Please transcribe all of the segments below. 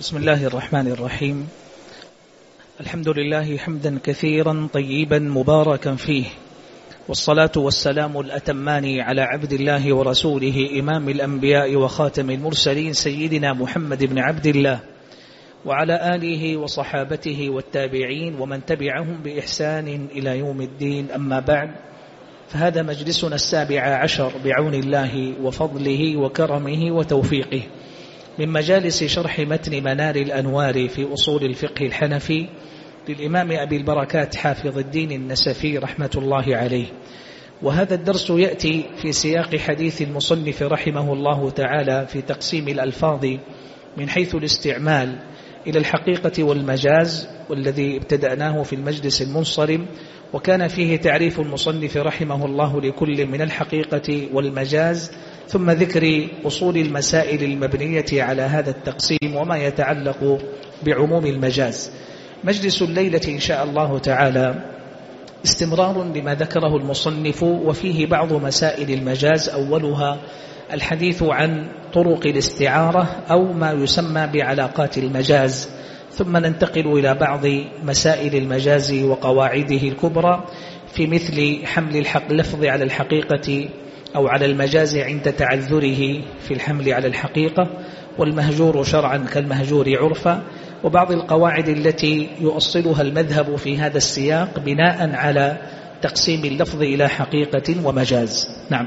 بسم الله الرحمن الرحيم. الحمد لله حمدا كثيرا طيبا مباركا فيه، والصلاة والسلام الأتمان على عبد الله ورسوله إمام الأنبياء وخاتم المرسلين سيدنا محمد بن عبد الله، وعلى آله وصحابته والتابعين ومن تبعهم بإحسان إلى يوم الدين. أما بعد، فهذا مجلسنا 17 بعون الله وفضله وكرمه وتوفيقه من مجالس شرح متن منار الأنوار في أصول الفقه الحنفي للإمام أبي البركات حافظ الدين النسفي رحمة الله عليه. وهذا الدرس يأتي في سياق حديث المصنف رحمه الله تعالى في تقسيم الألفاظ من حيث الاستعمال إلى الحقيقة والمجاز، والذي ابتدأناه في المجلس المنصرم، وكان فيه تعريف المصنف رحمه الله لكل من الحقيقة والمجاز، ثم ذكر أصول المسائل المبنية على هذا التقسيم وما يتعلق بعموم المجاز. مجلس الليلة إن شاء الله تعالى استمرار لما ذكره المصنف، وفيه بعض مسائل المجاز، أولها الحديث عن طرق الاستعارة أو ما يسمى بعلاقات المجاز، ثم ننتقل إلى بعض مسائل المجاز وقواعده الكبرى في مثل حمل اللفظ على الحقيقة أو على المجاز عند تعذره في الحمل على الحقيقة، والمهجور شرعا كالمهجور عرفا، وبعض القواعد التي يؤصلها المذهب في هذا السياق بناء على تقسيم اللفظ إلى حقيقة ومجاز. نعم.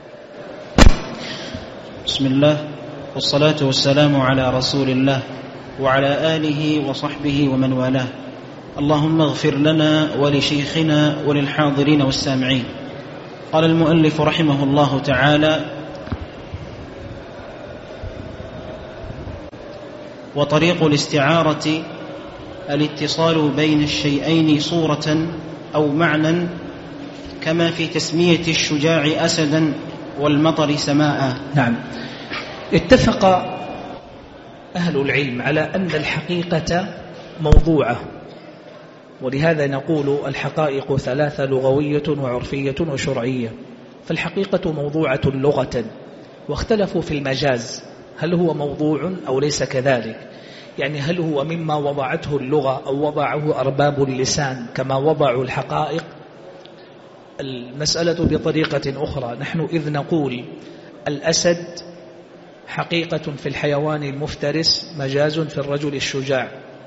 بسم الله، والصلاة والسلام على رسول الله وعلى آله وصحبه ومن والاه. اللهم اغفر لنا ولشيخنا وللحاضرين والسامعين. قال المؤلف رحمه الله تعالى: وطريق الاستعارة الاتصال بين الشيئين صورة أو معنى، كما في تسمية الشجاع أسدا والمطر سماء. نعم. اتفق أهل العلم على أن الحقيقة موضوعة، ولهذا نقول الحقائق 3: لغوية وعرفية وشرعية. فالحقيقة موضوعة لغة، واختلفوا في المجاز هل هو موضوع أو ليس كذلك، يعني هل هو مما وضعته اللغة أو وضعه أرباب اللسان كما وضعوا الحقائق. المسألة بطريقة أخرى، نحن إذ نقول الأسد حقيقة في الحيوان المفترس، مجاز في الرجل الشجاع،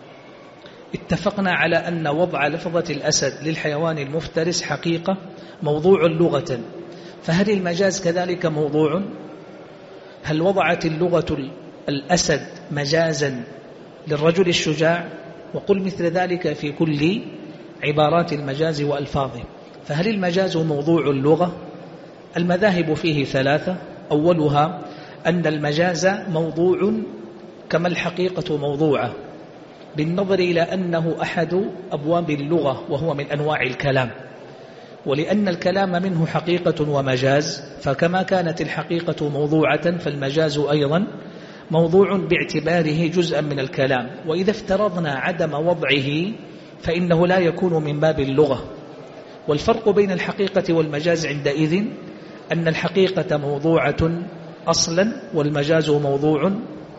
اتفقنا على أن وضع لفظة الأسد للحيوان المفترس حقيقة موضوع لغة، فهل المجاز كذلك موضوع؟ هل وضعت اللغة الأسد مجازا للرجل الشجاع؟ وقل مثل ذلك في كل عبارات المجاز وألفاظه. فهل المجاز موضوع اللغة؟ المذاهب فيه 3: أولها أن المجاز موضوع كما الحقيقة موضوعة، بالنظر إلى أنه أحد أبواب اللغة وهو من أنواع الكلام، ولأن الكلام منه حقيقة ومجاز، فكما كانت الحقيقة موضوعة فالمجاز أيضا موضوع باعتباره جزءا من الكلام. وإذا افترضنا عدم وضعه فإنه لا يكون من باب اللغة. والفرق بين الحقيقة والمجاز عندئذ أن الحقيقة موضوعة أصلا، والمجاز موضوع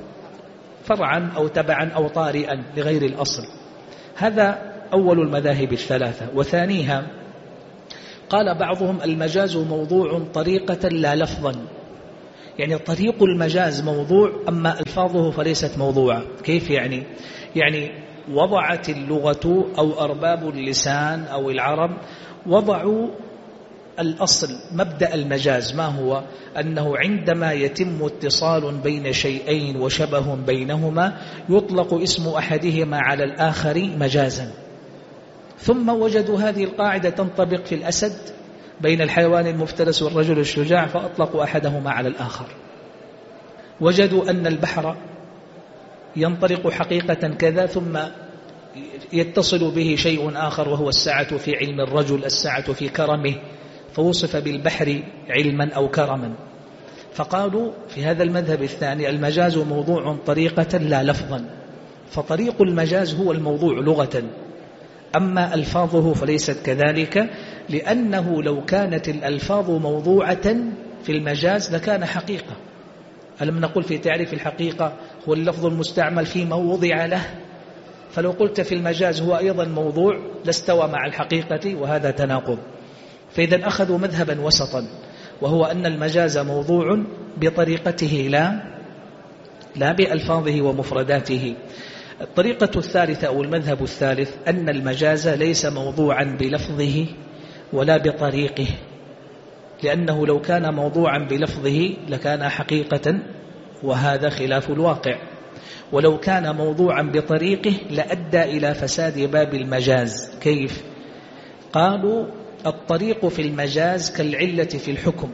فرعا أو تبعا أو طارئا لغير الأصل. هذا أول المذاهب 3. وثانيها قال بعضهم المجاز موضوع طريقة لا لفظا، يعني طريق المجاز موضوع أما ألفاظه فليست موضوعة. كيف يعني؟ يعني وضعت اللغة أو أرباب اللسان أو العرب وضعوا الأصل مبدأ المجاز، ما هو؟ أنه عندما يتم اتصال بين شيئين وشبه بينهما يطلق اسم أحدهما على الآخر مجازا. ثم وجدوا هذه القاعدة تنطبق في الأسد بين الحيوان المفترس والرجل الشجاع، فأطلقوا أحدهما على الآخر. وجدوا أن البحر ينطلق حقيقة كذا، ثم يتصل به شيء آخر وهو السعة في علم الرجل، السعة في كرمه، فوصف بالبحر علما أو كرما. فقالوا في هذا المذهب الثاني المجاز موضوع طريقة لا لفظا، فطريق المجاز هو الموضوع لغة، أما ألفاظه فليست كذلك، لأنه لو كانت الألفاظ موضوعة في المجاز لكان حقيقة. ألم نقل في تعريف الحقيقة هو اللفظ المستعمل فيما وضع له، فلو قلت في المجاز هو أيضا موضوع لاستوى مع الحقيقة، وهذا تناقض. فإذا أخذوا مذهبا وسطا، وهو أن المجاز موضوع بطريقته لا بألفاظه ومفرداته. الطريقة الثالثة أو المذهب الثالث أن المجاز ليس موضوعا بلفظه ولا بطريقه، لأنه لو كان موضوعا بلفظه لكان حقيقة، وهذا خلاف الواقع، ولو كان موضوعا بطريقه لأدى إلى فساد باب المجاز. كيف؟ قالوا الطريق في المجاز كالعلة في الحكم،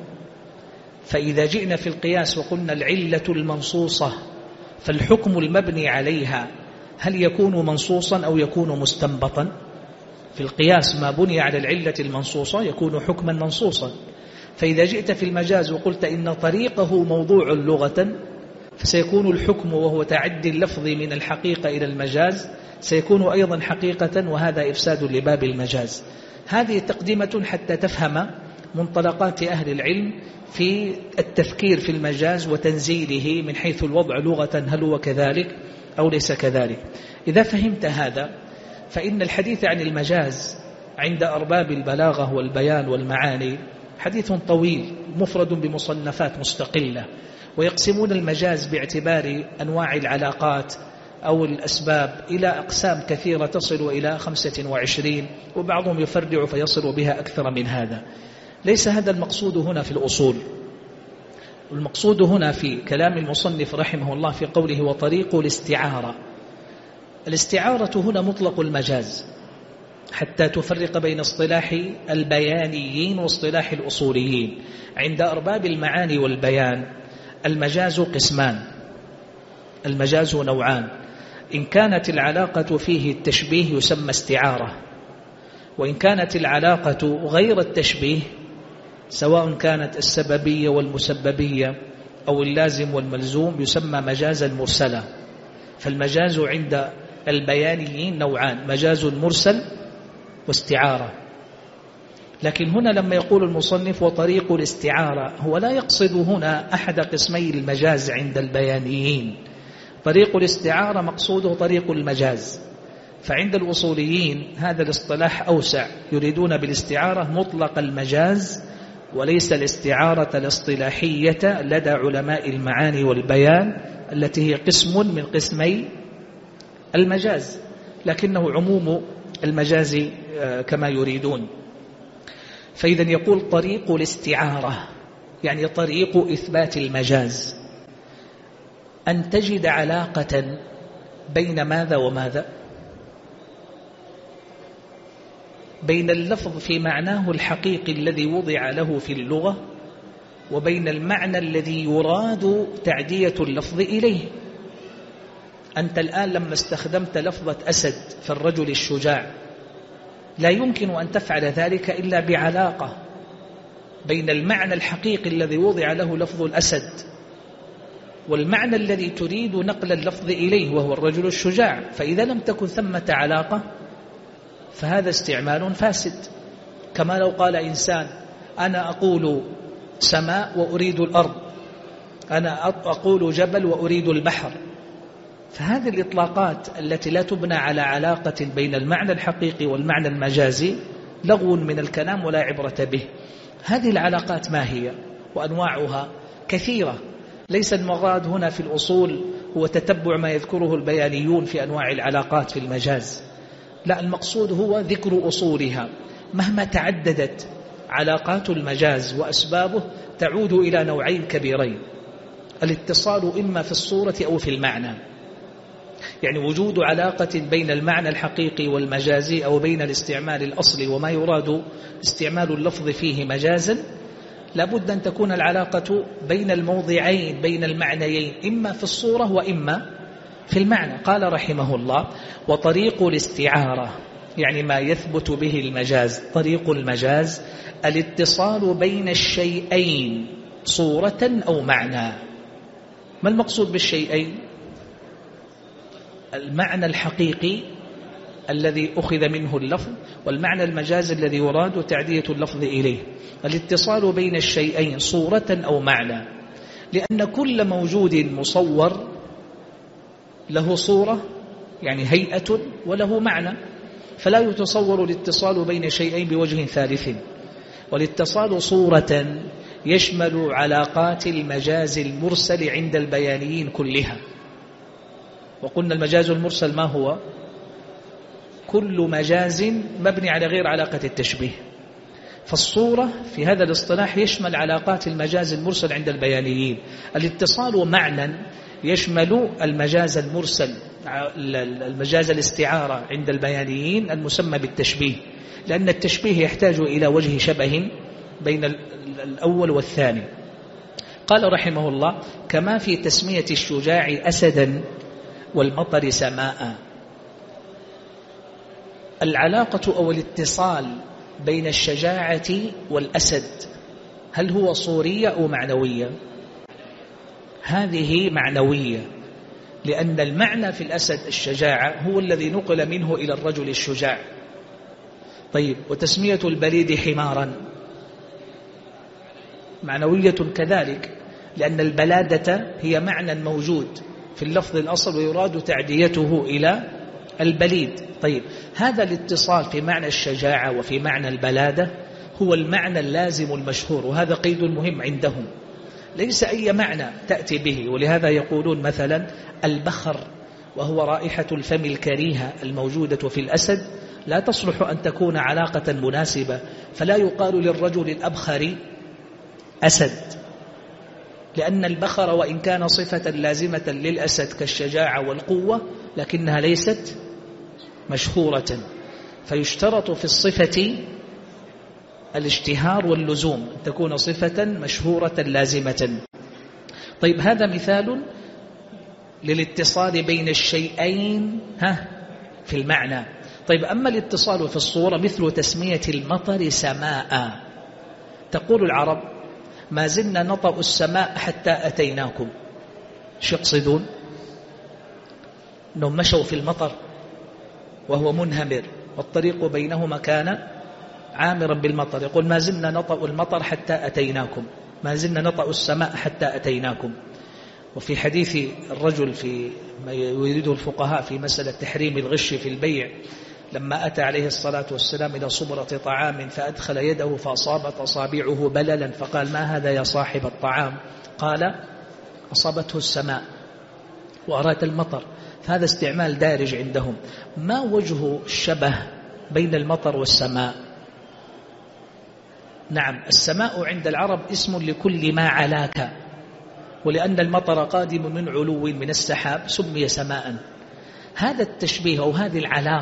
فإذا جئنا في القياس وقلنا العلة المنصوصة فالحكم المبني عليها هل يكون منصوصا أو يكون مستنبطا؟ في القياس ما بني على العلة المنصوصة يكون حكما منصوصا. فإذا جئت في المجاز وقلت إن طريقه موضوع لغة فسيكون الحكم وهو تعدي اللفظ من الحقيقة إلى المجاز سيكون أيضا حقيقة، وهذا إفساد لباب المجاز. هذه تقديمة حتى تفهم منطلقات أهل العلم في التفكير في المجاز وتنزيله من حيث الوضع لغة، هل هو كذلك أو ليس كذلك. إذا فهمت هذا فإن الحديث عن المجاز عند أرباب البلاغة والبيان والمعاني حديث طويل مفرد بمصنفات مستقلة، ويقسمون المجاز باعتبار أنواع العلاقات أو الأسباب إلى أقسام كثيرة تصل إلى 25، وبعضهم يفرع فيصل بها أكثر من هذا. ليس هذا المقصود هنا في الأصول. المقصود هنا في كلام المصنف رحمه الله في قوله وطريق الاستعارة. الاستعارة هنا مطلق المجاز، حتى تفرق بين اصطلاح البيانيين واصطلاح الأصوليين. عند أرباب المعاني والبيان المجاز قسمان، المجاز نوعان: إن كانت العلاقة فيه التشبيه يسمى استعارة، وإن كانت العلاقة غير التشبيه سواء كانت السببية والمسببية أو اللازم والملزوم يسمى مجازا مرسلا. فالمجاز عند البيانيين نوعان: مجاز مرسل واستعارة. لكن هنا لما يقول المصنف وطريق الاستعارة هو لا يقصد هنا أحد قسمي المجاز عند البيانيين. طريق الاستعارة مقصوده طريق المجاز، فعند الأصوليين هذا الاصطلاح أوسع، يريدون بالاستعارة مطلق المجاز وليس الاستعارة الاصطلاحية لدى علماء المعاني والبيان التي هي قسم من قسمي المجاز، لكنه عموم المجاز كما يريدون. فإذا يقول طريق الاستعارة يعني طريق إثبات المجاز، أن تجد علاقة بين ماذا وماذا؟ بين اللفظ في معناه الحقيقي الذي وضع له في اللغة وبين المعنى الذي يراد تعدية اللفظ إليه. أنت الآن لما استخدمت لفظة أسد في الرجل الشجاع لا يمكن أن تفعل ذلك إلا بعلاقة بين المعنى الحقيقي الذي وضع له لفظ الأسد والمعنى الذي تريد نقل اللفظ إليه وهو الرجل الشجاع. فإذا لم تكن ثمة علاقة فهذا استعمال فاسد. كما لو قال إنسان أنا أقول سماء وأريد الأرض، أنا أقول جبل وأريد البحر، فهذه الإطلاقات التي لا تبنى على علاقة بين المعنى الحقيقي والمعنى المجازي لغو من الكلام ولا عبرة به. هذه العلاقات ما هي؟ وأنواعها كثيرة. ليس المراد هنا في الأصول هو تتبع ما يذكره البيانيون في أنواع العلاقات في المجاز، لا، المقصود هو ذكر أصولها. مهما تعددت علاقات المجاز وأسبابه تعود إلى نوعين كبيرين: الاتصال إما في الصورة أو في المعنى، يعني وجود علاقة بين المعنى الحقيقي والمجازي أو بين الاستعمال الأصلي وما يراد استعمال اللفظ فيه مجازا. لابد أن تكون العلاقة بين الموضعين بين المعنيين إما في الصورة وإما في المعنى. قال رحمه الله وطريق الاستعارة يعني ما يثبت به المجاز. طريق المجاز الاتصال بين الشيئين صورة أو معنى. ما المقصود بالشيئين؟ المعنى الحقيقي الذي أخذ منه اللفظ والمعنى المجاز الذي يراد تعدية اللفظ إليه. الاتصال بين الشيئين صورة أو معنى، لأن كل موجود مصور له صورة يعني هيئة وله معنى، فلا يتصور الاتصال بين شيئين بوجه ثالث. والاتصال صورة يشمل علاقات المجاز المرسل عند البيانيين كلها. وقلنا المجاز المرسل ما هو؟ كل مجاز مبني على غير علاقة التشبيه. فالصورة في هذا الاصطلاح يشمل علاقات المجاز المرسل عند البيانيين. الاتصال معنى يشمل المجاز المرسل، المجاز الاستعارة عند البيانيين المسمى بالتشبيه، لأن التشبيه يحتاج إلى وجه شبه بين الأول والثاني. قال رحمه الله: كما في تسمية الشجاع أسدا والمطر سماء. العلاقة أو الاتصال بين الشجاعة والأسد هل هو صورية أو معنوية؟ هذه معنوية، لأن المعنى في الأسد الشجاعة هو الذي نقل منه إلى الرجل الشجاع. طيب، وتسمية البليد حمارا معنوية كذلك، لأن البلادة هي معنى موجود في اللفظ الأصل ويراد تعديته إلى البليد. طيب، هذا الاتصال في معنى الشجاعة وفي معنى البلادة هو المعنى اللازم المشهور، وهذا قيد مهم عندهم، ليس أي معنى تأتي به. ولهذا يقولون مثلا البخر، وهو رائحة الفم الكريهة الموجودة في الأسد، لا تصلح أن تكون علاقة مناسبة، فلا يقال للرجل الأبخر أسد، لأن البخر وإن كان صفة لازمة للأسد كالشجاعة والقوة لكنها ليست مشهورة، فيشترط في الصفة الاشتهار واللزوم، أن تكون صفة مشهورة لازمة. طيب، هذا مثال للاتصال بين الشيئين في المعنى. طيب، أما الاتصال في الصورة مثل تسمية المطر سماء. تقول العرب: ما زلنا نطأ السماء حتى أتيناكم. شو يقصدون؟ أنهم مشوا في المطر وهو منهمر والطريق بينهما كان عامرا بالمطر. يقول: ما زلنا نطأ المطر حتى أتيناكم، ما زلنا نطأ السماء حتى أتيناكم. وفي حديث الرجل في ما يريده الفقهاء في مسألة تحريم الغش في البيع، لما أتى عليه الصلاة والسلام إلى صبرة طعام فأدخل يده فأصابت أصابعه بللا، فقال: ما هذا يا صاحب الطعام؟ قال: أصابته السماء، وأراد المطر. فهذا استعمال دارج عندهم. ما وجه الشبه بين المطر والسماء؟ نعم، السماء عند العرب اسم لكل ما علاك، ولأن المطر قادم من علو من السحاب سمي سماء. هذا التشبيه أو هذه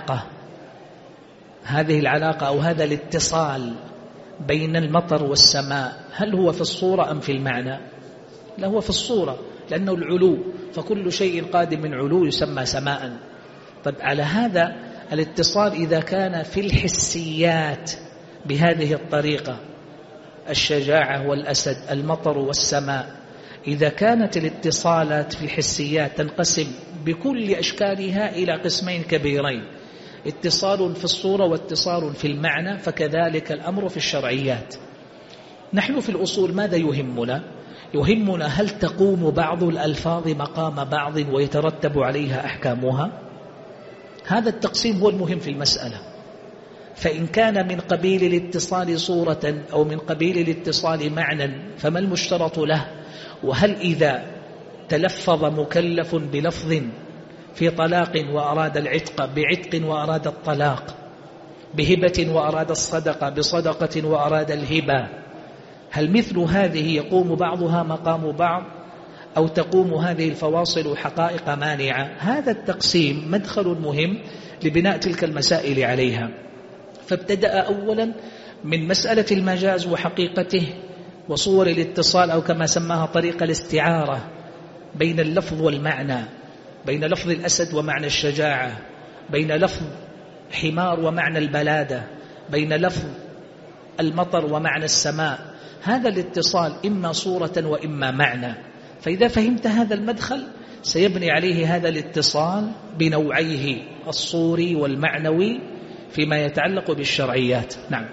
العلاقة أو هذا الاتصال بين المطر والسماء هل هو في الصورة أم في المعنى؟ لا، هو في الصورة، لأنه العلو، فكل شيء قادم من علو يسمى سماء. طيب، على هذا الاتصال إذا كان في الحسيات بهذه الطريقة، الشجاعة والأسد، المطر والسماء، إذا كانت الاتصالات في الحسيات تنقسم بكل أشكالها إلى قسمين كبيرين: اتصال في الصورة واتصال في المعنى، فكذلك الأمر في الشرعيات. نحن في الأصول ماذا يهمنا؟ يهمنا هل تقوم بعض الألفاظ مقام بعض ويترتب عليها أحكامها؟ هذا التقسيم هو المهم في المسألة. فإن كان من قبيل الاتصال صورة أو من قبيل الاتصال معنى فما المشترط له؟ وهل إذا تلفظ مكلف بلفظ في طلاق وأراد العتق بعتق وأراد الطلاق، بهبة وأراد الصدقة بصدقة وأراد الهبة، هل مثل هذه يقوم بعضها مقام بعض أو تقوم هذه الفواصل حقائق مانعة؟ هذا التقسيم مدخل مهم لبناء تلك المسائل عليها. فابتدأ أولا من مسألة المجاز وحقيقته وصور الاتصال، أو كما سماها طريقة الاستعارة بين اللفظ والمعنى، بين لفظ الأسد ومعنى الشجاعة، بين لفظ حمار ومعنى البلادة، بين لفظ المطر ومعنى السماء. هذا الاتصال إما صورة وإما معنى. فإذا فهمت هذا المدخل سيبني عليه هذا الاتصال بنوعيه الصوري والمعنوي فيما يتعلق بالشرعيات. نعم.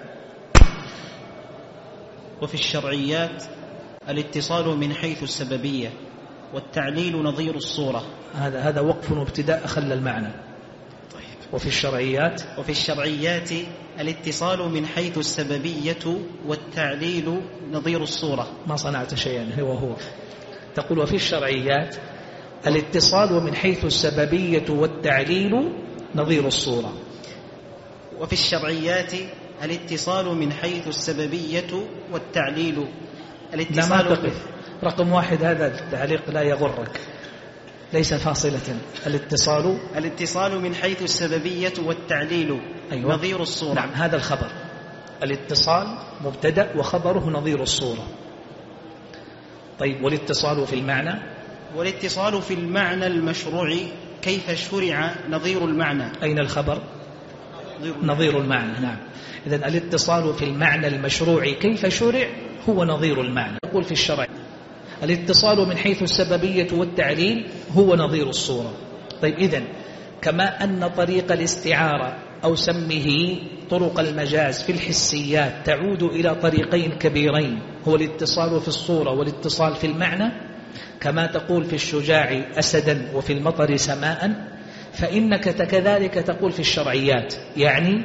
وفي الشرعيات الاتصال من حيث السببية، والتعليل نظير الصورة. هذا وقف وابتداء خلى المعنى. طيب. وفي الشرعيات الاتصال من حيث السببية والتعليل نظير الصورة. ما صنعت شيئا هو تقول وفي الشرعيات الاتصال من حيث السببية والتعليل نظير الصورة. وفي الشرعيات الاتصال من حيث السببية والتعليل. لا ما تقف. رقم 1 هذا التعليق لا يغرك، ليس فاصلة. الاتصال من حيث السببية والتعليل. أيوة. نظير الصورة. نعم هذا الخبر. الاتصال مبتدأ وخبره نظير الصورة. طيب والاتصال في المعنى المشروع كيف شرع نظير المعنى. أين الخبر؟ نظير المعنى. نعم. إذن الاتصال في المعنى المشروع كيف شرع هو نظير المعنى. نقول في الشرع الاتصال من حيث السببية والتعليل هو نظير الصورة. طيب إذن كما أن طريق الاستعارة أو سمه طرق المجاز في الحسيات تعود إلى طريقين كبيرين، هو الاتصال في الصورة والاتصال في المعنى، كما تقول في الشجاع أسدا وفي المطر سماء، فإنك كذلك تقول في الشرعيات، يعني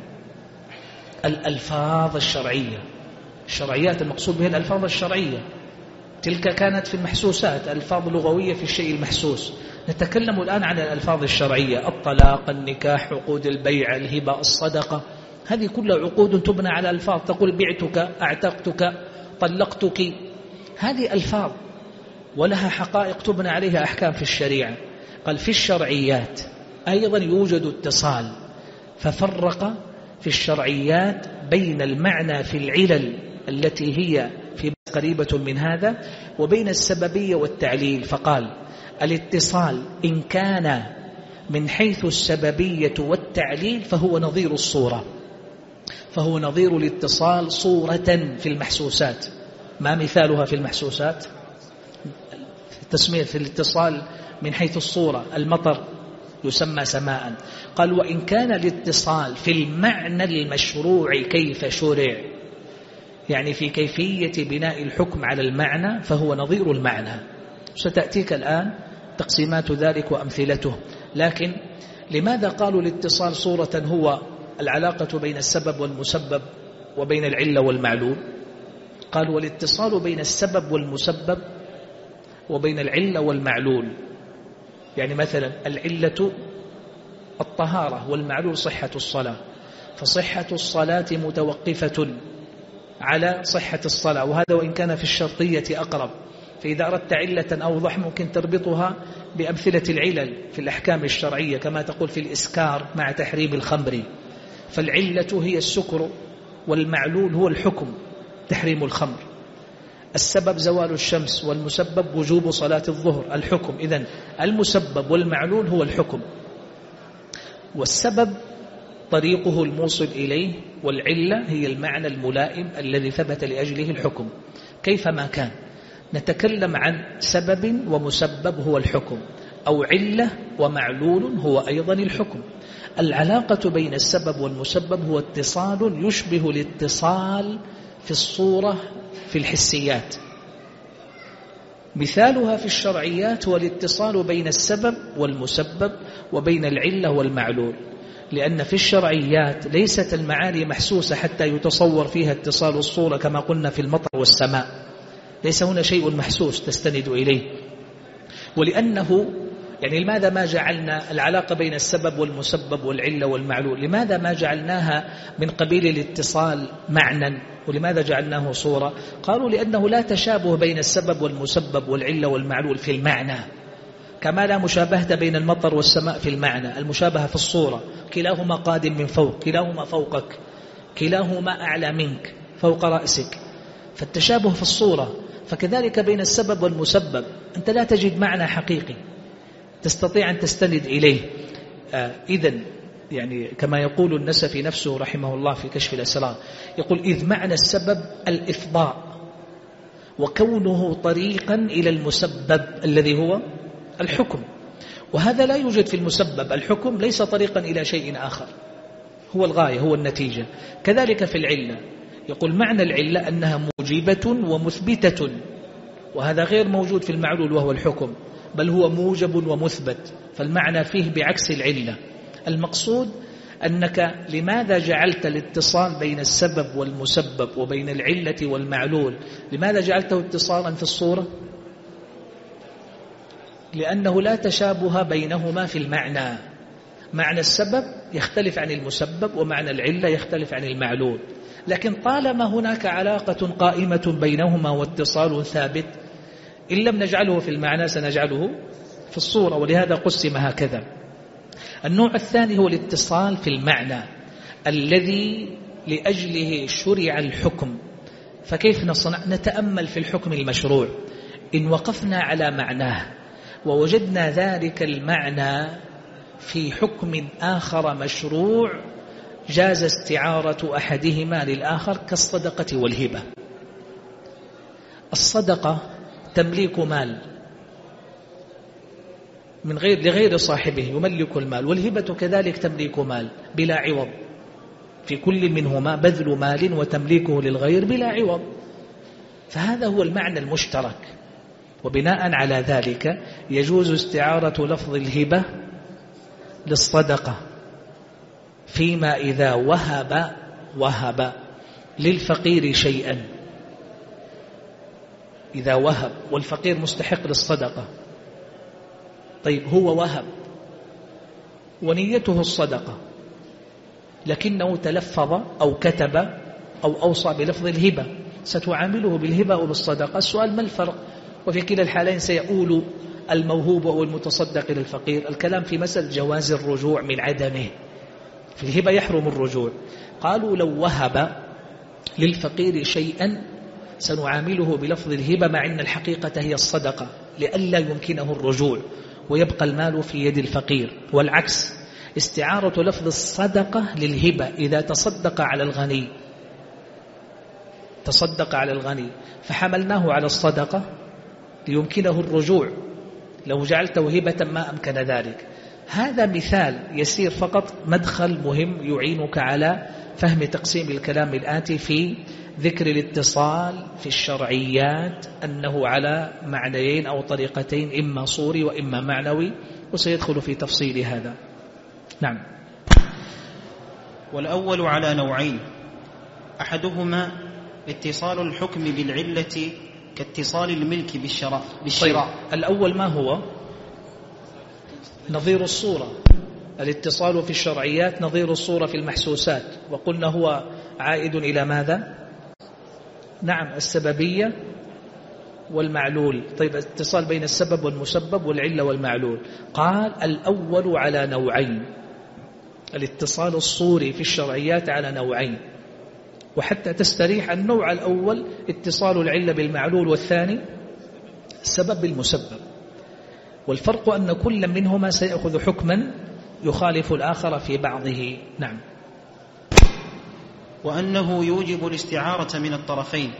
الألفاظ الشرعية. الشرعيات المقصود بها الألفاظ الشرعية، تلك كانت في المحسوسات، ألفاظ لغوية في الشيء المحسوس. نتكلم الآن عن الألفاظ الشرعية، الطلاق، النكاح، عقود البيع، الهبة، الصدقة، هذه كلها عقود تبنى على ألفاظ. تقول بعتك، أعتقتك، طلقتك، هذه ألفاظ ولها حقائق تبنى عليها أحكام في الشريعة. قال في الشرعيات أيضا يوجد اتصال، ففرق في الشرعيات بين المعنى في العلل التي هي في قريبة من هذا وبين السببية والتعليل، فقال الاتصال إن كان من حيث السببية والتعليل فهو نظير الصورة، فهو نظير الاتصال صورة في المحسوسات. ما مثالها في المحسوسات؟ التسمية في الاتصال من حيث الصورة، المطر يسمى سماء. قال وإن كان الاتصال في المعنى المشروع كيف شرع، يعني في كيفية بناء الحكم على المعنى، فهو نظير المعنى. ستأتيك الآن تقسيمات ذلك وأمثلته. لكن لماذا قالوا الاتصال صورة هو العلاقة بين السبب والمسبب وبين العلة والمعلول؟ قالوا والاتصال بين السبب والمسبب وبين العلة والمعلول، يعني مثلا العلة الطهارة والمعلول صحة الصلاة، فصحة الصلاة متوقفة على صحة الصلاة، وهذا وإن كان في الشرطية أقرب. فإذا أردت علة أوضح ممكن تربطها بأمثلة العلل في الأحكام الشرعية، كما تقول في الإسكار مع تحريم الخمر، فالعلة هي السكر والمعلول هو الحكم تحريم الخمر. السبب زوال الشمس والمسبب وجوب صلاة الظهر الحكم. إذن المسبب والمعلول هو الحكم، والسبب طريقه الموصل إليه، والعلة هي المعنى الملائم الذي ثبت لأجله الحكم. كيفما كان نتكلم عن سبب ومسبب هو الحكم، أو علة ومعلول هو أيضا الحكم. العلاقة بين السبب والمسبب هو اتصال يشبه الاتصال في الصورة في الحسيات. مثالها في الشرعيات هو الاتصال بين السبب والمسبب وبين العلة والمعلول، لأن في الشرعيات ليست المعاني محسوسة حتى يتصور فيها اتصال الصورة، كما قلنا في المطر والسماء ليس هنا شيء محسوس تستند إليه. ولأنه يعني لماذا ما جعلنا العلاقة بين السبب والمسبب والعلة والمعلول، لماذا ما جعلناها من قبيل الاتصال معنى، ولماذا جعلناه صورة؟ قالوا لأنه لا تشابه بين السبب والمسبب والعلة والمعلول في المعنى، كما لا مشابهة بين المطر والسماء في المعنى. المشابهة في الصورة، كلاهما قادم من فوق، كلاهما فوقك، كلاهما أعلى منك فوق رأسك، فالتشابه في الصورة. فكذلك بين السبب والمسبب أنت لا تجد معنى حقيقي تستطيع أن تستند إليه. إذن يعني كما يقول النسفي نفسه رحمه الله في كشف الأسرار، يقول إذ معنى السبب الإفضاء وكونه طريقا إلى المسبب الذي هو الحكم، وهذا لا يوجد في المسبب. الحكم ليس طريقا إلى شيء آخر، هو الغاية، هو النتيجة. كذلك في العلة، يقول معنى العلة أنها موجبة ومثبتة وهذا غير موجود في المعلول وهو الحكم، بل هو موجب ومثبت، فالمعنى فيه بعكس العلة. المقصود أنك لماذا جعلت الاتصال بين السبب والمسبب وبين العلة والمعلول، لماذا جعلته اتصالا في الصورة؟ لأنه لا تشابه بينهما في المعنى. معنى السبب يختلف عن المسبب، ومعنى العلة يختلف عن المعلول، لكن طالما هناك علاقة قائمة بينهما واتصال ثابت، إن لم نجعله في المعنى سنجعله في الصورة، ولهذا قسم هكذا. النوع الثاني هو الاتصال في المعنى الذي لأجله شرع الحكم. فكيف نصنع؟ نتأمل في الحكم المشروع، إن وقفنا على معناه ووجدنا ذلك المعنى في حكم آخر مشروع، جاز استعارة أحدهما للآخر، كالصدقة والهبة. الصدقة تمليك مال من لغير صاحبه، يملك المال، والهبة كذلك تمليك مال بلا عوض، في كل منهما بذل مال وتمليكه للغير بلا عوض، فهذا هو المعنى المشترك. وبناء على ذلك يجوز استعارة لفظ الهبة للصدقة فيما إذا وهب للفقير شيئا، إذا وهب والفقير مستحق للصدقة. طيب هو وهب ونيته الصدقة، لكنه تلفظ أو كتب أو أوصى بلفظ الهبة، ستعامله بالهبة أو بالصدقة؟ السؤال ما الفرق؟ وفي كلا الحالين سيؤول الموهوب أو المتصدق للفقير. الكلام في مسألة جواز الرجوع من عدمه، في الهبة يحرم الرجوع. قالوا لو وهب للفقير شيئا سنعامله بلفظ الهبة، مع أن الحقيقة هي الصدقة، لئلا يمكنه الرجوع ويبقى المال في يد الفقير. والعكس، استعارة لفظ الصدقة للهبة إذا تصدق على الغني فحملناه على الصدقة ليمكنه الرجوع، لو جعلته هبة ما أمكن ذلك. هذا مثال يسير فقط، مدخل مهم يعينك على فهم تقسيم الكلام الآتي في ذكر الاتصال في الشرعيات، أنه على معنيين أو طريقتين، إما صوري وإما معنوي، وسيدخل في تفصيل هذا. نعم. والأول على نوعين، أحدهما اتصال الحكم بالعلة كاتصال الملك بالشراء. طيب الأول ما هو؟ نظير الصورة. الاتصال في الشرعيات نظير الصورة في المحسوسات، وقلنا هو عائد إلى ماذا؟ نعم، السببية والمعلول. طيب الاتصال بين السبب والمسبب والعلة والمعلول. قال الأول على نوعين، الاتصال الصوري في الشرعيات على نوعين، وحتى تستريح النوع الأول اتصال العلة بالمعلول، والثاني السبب بالمسبب. والفرق أن كل منهما سيأخذ حكما يخالف الآخر في بعضه. نعم. وأنه يوجب الاستعارة من الطرفين.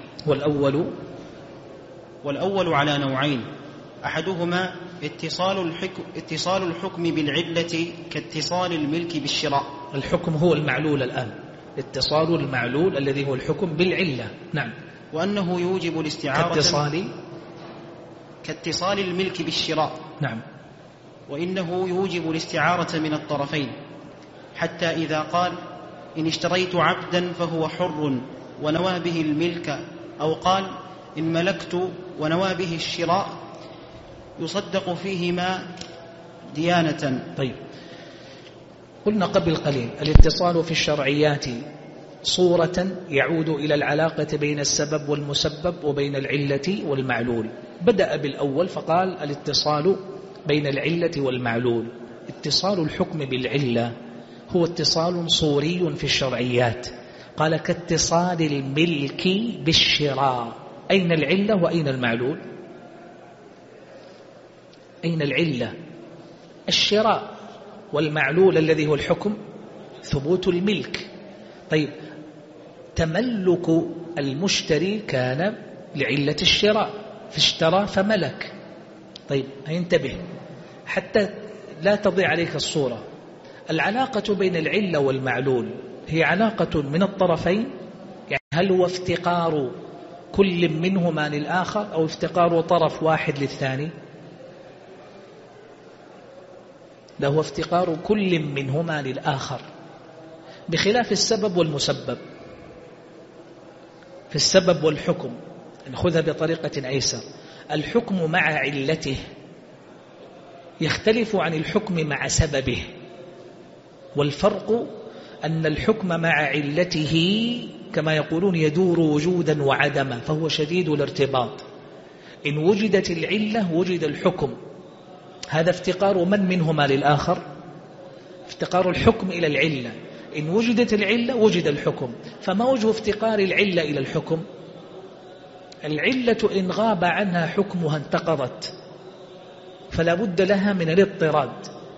والأول على نوعين، أحدهما اتصال الحكم بالعلة كاتصال الملك بالشراء. الحكم هو المعلول الآن، اتصال المعلول الذي هو الحكم بالعلة. نعم. وأنه يوجب الاستعارة كاتصال الملك بالشراء. نعم. وإنه يوجب الاستعارة من الطرفين، حتى إذا قال إن اشتريت عبدا فهو حر ونوى به الملك، أو قال إن ملكت ونوى به الشراء، يصدق فيهما ديانة. طيب قلنا قبل قليل الاتصال في الشرعيات صورة يعود إلى العلاقة بين السبب والمسبب وبين العلة والمعلول. بدأ بالأول فقال الاتصال بين العلة والمعلول. اتصال الحكم بالعلة هو اتصال صوري في الشرعيات، قال كاتصال الملك بالشراء. أين العلة وأين المعلول؟ أين العلة؟ الشراء، والمعلول الذي هو الحكم ثبوت الملك. طيب تملك المشتري كان لعلة الشراء، فاشترى فملك. طيب انتبه حتى لا تضيع عليك الصورة. العلاقة بين العلة والمعلول هي علاقة من الطرفين، يعني هل هو افتقار كل منهما للآخر أو افتقار طرف واحد للثاني؟ لا، هو افتقار كل منهما للآخر، بخلاف السبب والمسبب. في السبب والحكم نأخذها بطريقة أيسر. الحكم مع علته يختلف عن الحكم مع سببه، والفرق أن الحكم مع علته كما يقولون يدور وجودا وعدما، فهو شديد الارتباط. إن وجدت العلة وجد الحكم، هذا افتقار من منهما للآخر؟ افتقار الحكم إلى العلة. إن وجدت العلة وجد الحكم. فما وجه افتقار العلة إلى الحكم؟ العلة إن غاب عنها حكمها انتقضت، فلا بد لها من الاضطراد.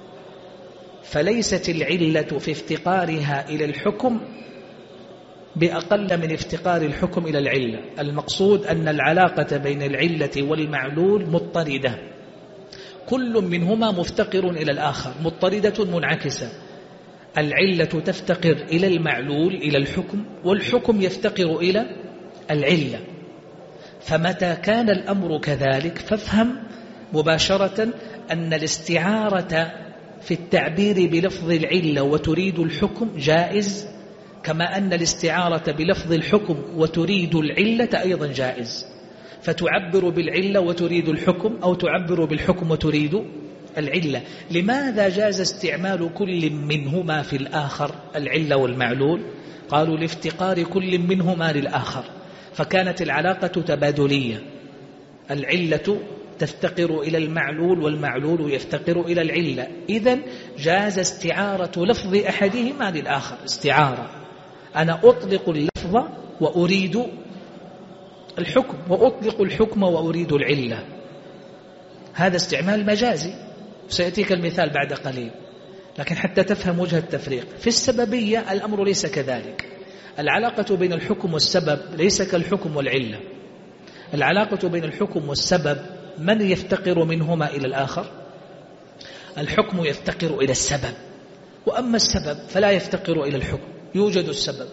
فليست العلة في افتقارها إلى الحكم بأقل من افتقار الحكم إلى العلة. المقصود أن العلاقة بين العلة والمعلول مضطردة، كل منهما مفتقر إلى الآخر، مضطردة منعكسة. العلة تفتقر إلى المعلول إلى الحكم، والحكم يفتقر إلى العلة. فمتى كان الأمر كذلك فافهم مباشرة أن الاستعارة في التعبير بلفظ العلة وتريد الحكم جائز، كما أن الاستعارة بلفظ الحكم وتريد العلة أيضا جائز. فتعبر بالعلة وتريد الحكم، أو تعبر بالحكم وتريد العلة. لماذا جاز استعمال كل منهما في الآخر العلة والمعلول؟ قالوا لافتقار كل منهما للآخر، فكانت العلاقة تبادلية. العلة تفتقر إلى المعلول والمعلول يفتقر إلى العلة، إذن جاز استعارة لفظ أحدهما للآخر. استعارة، أنا أطلق اللفظ وأريد الحكم، وأطلق الحكم وأريد العلة. هذا استعمال مجازي، سيأتيك المثال بعد قليل. لكن حتى تفهم وجه التفريق في السببية الأمر ليس كذلك. العلاقة بين الحكم والسبب ليس كالحكم والعلة. العلاقة بين الحكم والسبب من يفتقر منهما إلى الآخر؟ الحكم يفتقر إلى السبب، وأما السبب فلا يفتقر إلى الحكم. يوجد السبب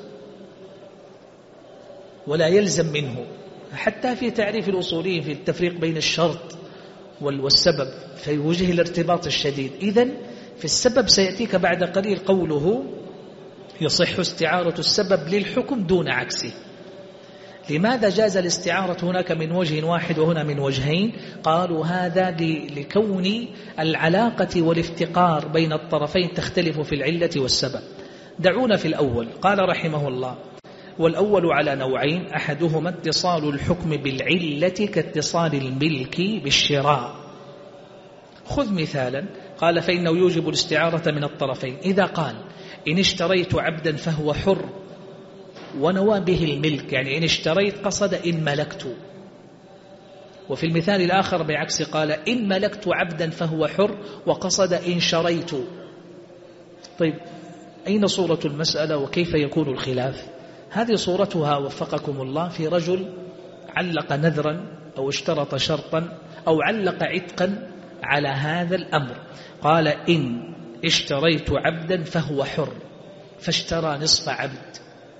ولا يلزم منه، حتى في تعريف الأصولي في التفريق بين الشرط والسبب في وجه الارتباط الشديد. إذن في السبب سيأتيك بعد قليل قوله يصح استعارة السبب للحكم دون عكسه. لماذا جاز الاستعارة هناك من وجه واحد وهنا من وجهين؟ قالوا هذا لكون العلاقة والافتقار بين الطرفين تختلف في العلة والسبب. دعونا في الأول. قال رحمه الله: والأول على نوعين، أحدهما اتصال الحكم بالعلة كاتصال الملك بالشراء. خذ مثالا. قال: فإنه يوجب الاستعارة من الطرفين إذا قال: إن اشتريت عبدا فهو حر، ونوى به الملك، يعني إن اشتريت قصد إن ملكت. وفي المثال الآخر بعكس قال: إن ملكت عبدا فهو حر، وقصد إن شريت. طيب، أين صورة المسألة وكيف يكون الخلاف؟ هذه صورتها وفقكم الله في رجل علق نذرا أو اشترط شرطا أو علق عتقا على هذا الأمر. قال: إن اشتريت عبدا فهو حر، فاشترى نصف عبد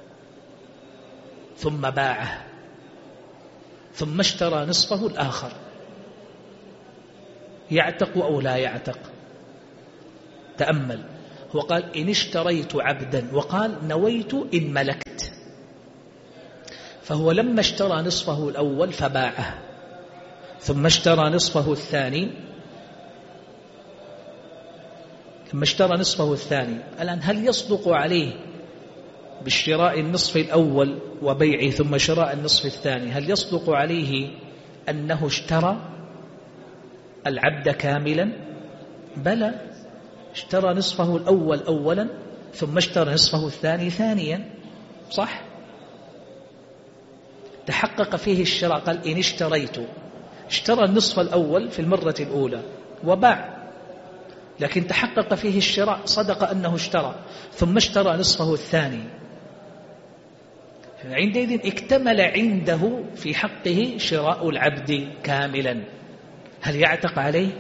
ثم باعه، ثم اشترى نصفه الآخر، يعتق أو لا يعتق؟ تأمل. هو قال: إن اشتريت عبدا، وقال: نويت إن ملكت. فهو لما اشترى نصفه الأول فباعه، ثم اشترى نصفه الثاني، الآن هل يصدق عليه باشتراء النصف الأول وبيعه ثم شراء النصف الثاني، هل يصدق عليه أنه اشترى العبد كاملا؟ بلى، اشترى نصفه الأول أولا ثم اشترى نصفه الثاني ثانيا، صح؟ تحقق فيه الشراء. قال: إن اشتريت، اشترى النصف الأول في المرة الأولى وباع، لكن تحقق فيه الشراء، صدق أنه اشترى، ثم اشترى نصفه الثاني. عندئذ اكتمل عنده في حقه شراء العبد كاملا. هل يعتق عليه؟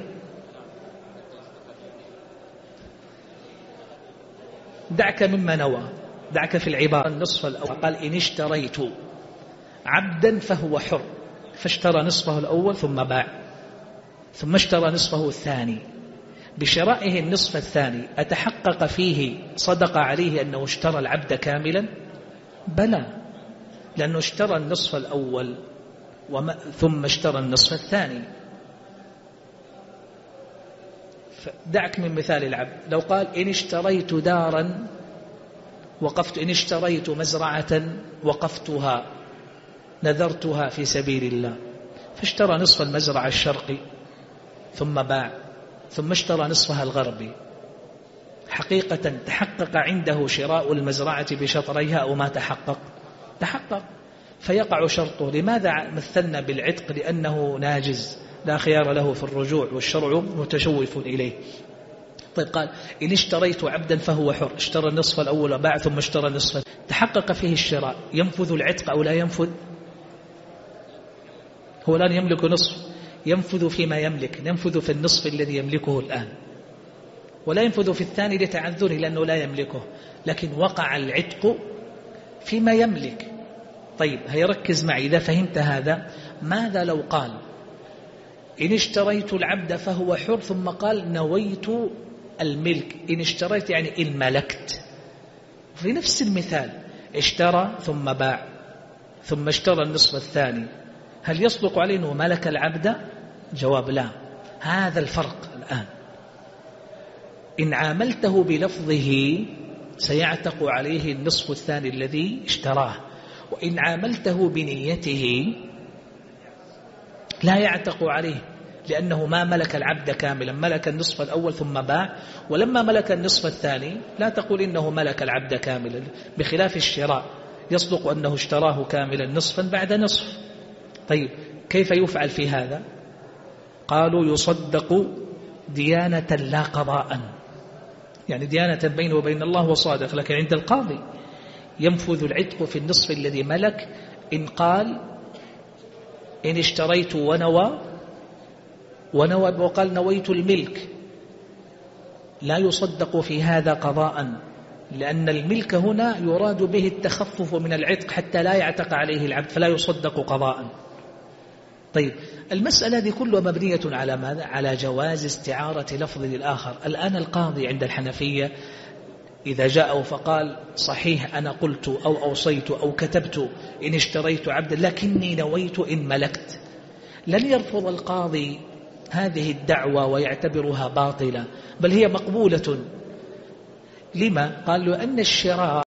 دعك مما نوى، دعك في العبارة النصف الأول. قال: إن اشتريت، عبدا فهو حر، فاشترى نصفه الأول ثم باع، ثم اشترى نصفه الثاني. بشرائه النصف الثاني أتحقق فيه صدق عليه أنه اشترى العبد كاملا؟ بلى، لأنه اشترى النصف الأول ثم اشترى النصف الثاني. دعك من مثال العبد، لو قال إن اشتريت دارا وقفت، إن اشتريت مزرعة وقفتها نذرتها في سبيل الله، فاشترى نصف المزرعة الشرقي ثم باع، ثم اشترى نصفها الغربي، حقيقة تحقق عنده شراء المزرعة بشطريها أو ما تحقق؟ تحقق، فيقع شرطه. لماذا مثلنا بالعتق؟ لأنه ناجز لا خيار له في الرجوع، والشرع متشوف إليه. طيب قال إن اشتريت عبدا فهو حر، اشترى النصف الأول وباع ثم اشترى النصف، تحقق فيه الشراء، ينفذ العتق أو لا ينفذ؟ هو الآن يملك نصف، ينفذ فيما يملك، ينفذ في النصف الذي يملكه الآن، ولا ينفذ في الثاني لتعذره لأنه لا يملكه، لكن وقع العتق فيما يملك. طيب هيركز معي إذا فهمت هذا. ماذا لو قال إن اشتريت العبد فهو حر ثم قال نويت الملك؟ إن اشتريت يعني إن ملكت. في نفس المثال اشترى ثم باع ثم اشترى النصف الثاني، هل يصدق عليه أنه ملك العبد؟ جواب لا. هذا الفرق الآن. إن عاملته بلفظه سيعتق عليه النصف الثاني الذي اشتراه، وإن عاملته بنيته لا يعتق عليه، لأنه ما ملك العبد كاملا، ملك النصف الأول ثم باع، ولما ملك النصف الثاني لا تقول إنه ملك العبد كاملا، بخلاف الشراء يصدق أنه اشتراه كاملا نصفا بعد نصف. طيب كيف يفعل في هذا؟ قالوا يصدق ديانة لا قضاء، يعني ديانة بينه وبين الله وصادق، لكن عند القاضي ينفذ العتق في النصف الذي ملك. إن قال إن اشتريت ونوى وقال نويت الملك، لا يصدق في هذا قضاء، لأن الملك هنا يراد به التخفف من العتق حتى لا يعتق عليه العبد، فلا يصدق قضاء. طيب المسألة دي كلها مبنية على ماذا؟ على جواز استعارة لفظ للآخر. الآن القاضي عند الحنفية إذا جاء فقال صحيح أنا قلت أو أوصيت أو كتبت إن اشتريت عبدا لكني نويت إن ملكت، لن يرفض القاضي هذه الدعوة ويعتبرها باطلة، بل هي مقبولة. لما؟ قال له أن الشراء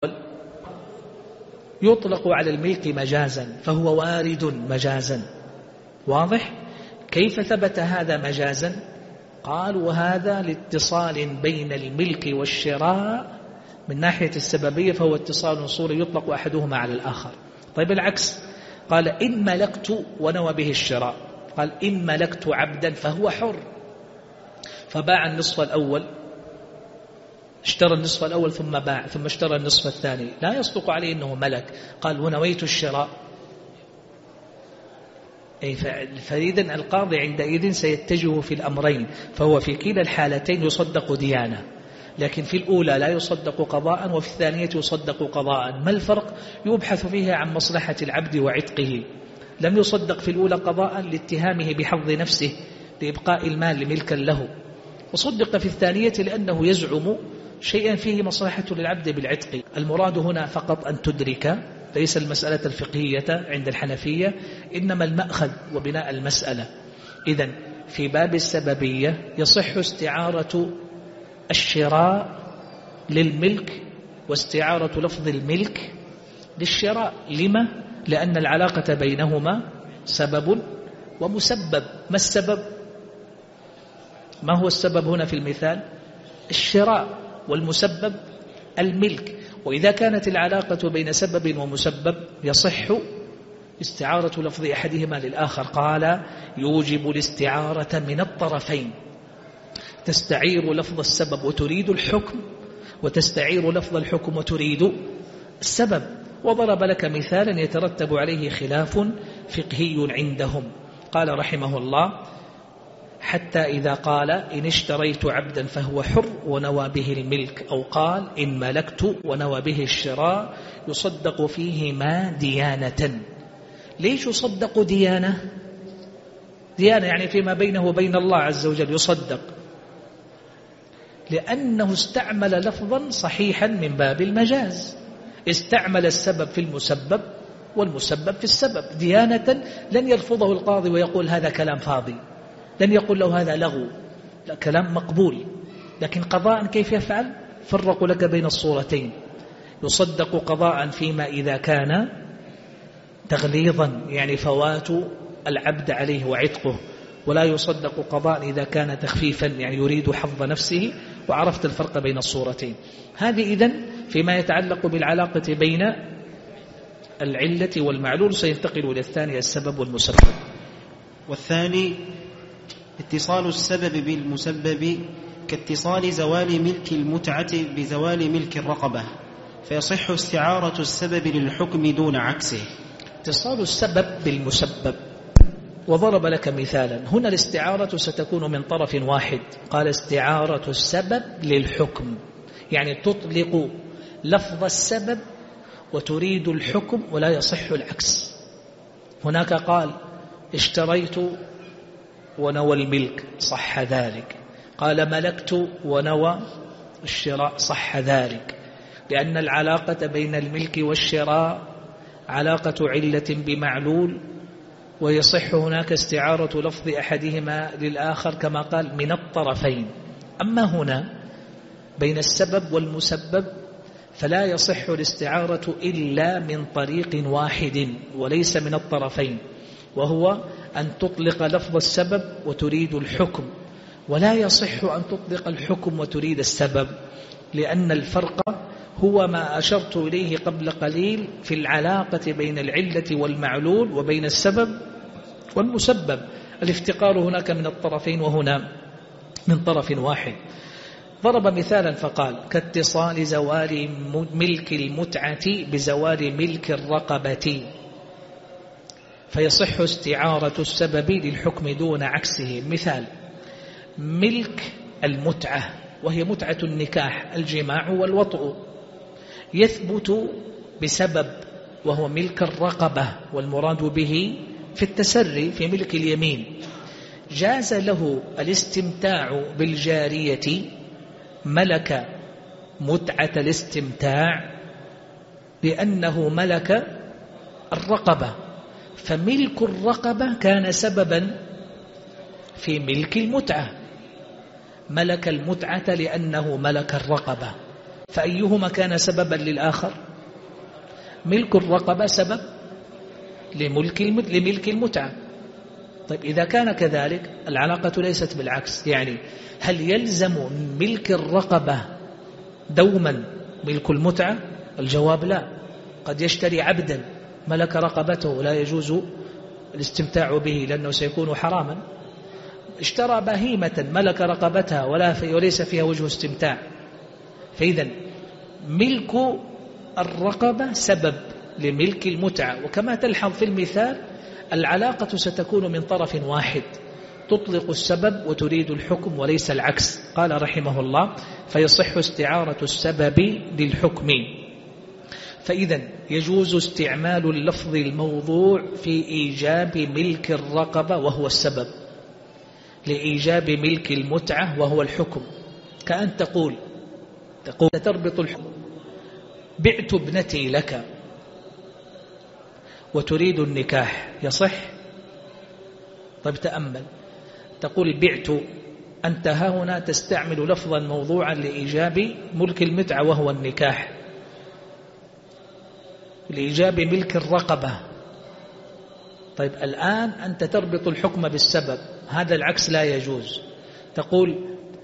يطلق على الملك مجازا، فهو وارد مجازا. واضح؟ كيف ثبت هذا مجازا؟ قال وهذا لاتصال بين الملك والشراء من ناحية السببية، فهو اتصال صوري يطلق أحدهما على الآخر. طيب العكس، قال إن ملكت ونوى به الشراء، قال إن ملكت عبدا فهو حر، فباع النصف الأول، اشترى النصف الأول ثم باع ثم اشترى النصف الثاني، لا يصدق عليه أنه ملك. قال ونويت الشراء، فإذا القاضي عندئذ سيتجه في الأمرين، فهو في كلا الحالتين يصدق ديانة، لكن في الأولى لا يصدق قضاء وفي الثانية يصدق قضاء. ما الفرق؟ يبحث فيها عن مصلحة العبد وعتقه. لم يصدق في الأولى قضاء لاتهامه بحظ نفسه لإبقاء المال ملكا له، وصدق في الثانية لأنه يزعم شيئا فيه مصلحة للعبد بالعتق. المراد هنا فقط أن تدرك، ليس المسألة الفقهية عند الحنفية، إنما المأخذ وبناء المسألة. إذن في باب السببية يصح استعارة الشراء للملك واستعارة لفظ الملك للشراء. لما؟ لأن العلاقة بينهما سبب ومسبب. ما السبب؟ ما هو السبب هنا في المثال؟ الشراء، والمسبب الملك. وإذا كانت العلاقة بين سبب ومسبب يصح استعارة لفظ أحدهما للآخر. قال يوجب الاستعارة من الطرفين، تستعير لفظ السبب وتريد الحكم، وتستعير لفظ الحكم وتريد السبب. وضرب لك مثالا يترتب عليه خلاف فقهي عندهم. قال رحمه الله حتى إذا قال إن اشتريت عبدا فهو حر ونوى به الملك، أو قال إن ملكت ونوى به الشراء، يصدق فيه ما ديانة، ليش يصدق ديانة يعني فيما بينه وبين الله عز وجل يصدق؟ لأنه استعمل لفظا صحيحا من باب المجاز، استعمل السبب في المسبب والمسبب في السبب. ديانة لن يلفظه القاضي ويقول هذا كلام فاضي، لن يقول له هذا لغو، لا، كلام مقبول. لكن قضاء كيف يفعل؟ فرقوا لك بين الصورتين. يصدق قضاء فيما إذا كان تغليظا، يعني فوات العبد عليه وعتقه، ولا يصدق قضاء إذا كان تخفيفا، يعني يريد حظ نفسه. وعرفت الفرق بين الصورتين. هذه إذن فيما يتعلق بالعلاقة بين العلة والمعلول. سينتقل إلى الثاني، السبب والمسبب. والثاني اتصال السبب بالمسبب كاتصال زوال ملك المتعة بزوال ملك الرقبة، فيصح استعارة السبب للحكم دون عكسه. اتصال السبب بالمسبب، وضرب لك مثالا. هنا الاستعارة ستكون من طرف واحد، قال استعارة السبب للحكم، يعني تطلق لفظ السبب وتريد الحكم، ولا يصح العكس. هناك قال اشتريت ونوى الملك، صح ذلك. قال ملكت ونوى الشراء، صح ذلك، لأن العلاقة بين الملك والشراء علاقة علة بمعلول، ويصح هناك استعارة لفظ أحدهما للآخر كما قال من الطرفين. أما هنا بين السبب والمسبب فلا يصح الاستعارة إلا من طريق واحد وليس من الطرفين، وهو أن تطلق لفظ السبب وتريد الحكم، ولا يصح أن تطلق الحكم وتريد السبب، لأن الفرق هو ما أشرت إليه قبل قليل في العلاقة بين العلة والمعلول وبين السبب والمسبب. الافتقار هناك من الطرفين وهنا من طرف واحد. ضرب مثالا فقال كاتصال زوال ملك المتعة بزوال ملك الرقبة، فيصح استعارة السبب للحكم دون عكسه. مثال ملك المتعة، وهي متعة النكاح، الجماع والوطء، يثبت بسبب وهو ملك الرقبة، والمراد به في التسري في ملك اليمين. جاز له الاستمتاع بالجارية، ملك متعة الاستمتاع لأنه ملك الرقبة، فملك الرقبة كان سببا في ملك المتعة. ملك المتعة لأنه ملك الرقبة، فأيهما كان سببا للآخر؟ ملك الرقبة سبب لملك المتعة. طيب إذا كان كذلك العلاقة ليست بالعكس، يعني هل يلزم ملك الرقبة دوما ملك المتعة؟ الجواب لا. قد يشتري عبدا ملك رقبته لا يجوز الاستمتاع به لأنه سيكون حراما. اشترى بهيمة ملك رقبتها وليس فيها وجه استمتاع. فإذا ملك الرقبة سبب لملك المتعة. وكما تلحظ في المثال العلاقة ستكون من طرف واحد، تطلق السبب وتريد الحكم وليس العكس. قال رحمه الله فيصح استعارة السبب للحكم. فإذا يجوز استعمال اللفظ الموضوع في إيجاب ملك الرقبة وهو السبب، لإيجاب ملك المتعة وهو الحكم. كأن تقول تربط الحكم، بعت ابنتي لك وتريد النكاح، يصح؟ طيب تأمل، تقول بعت، أنت هنا تستعمل لفظا موضوعا لإيجاب ملك المتعة وهو النكاح، لإيجاب ملك الرقبة. طيب الآن أنت تربط الحكم بالسبب، هذا العكس لا يجوز. تقول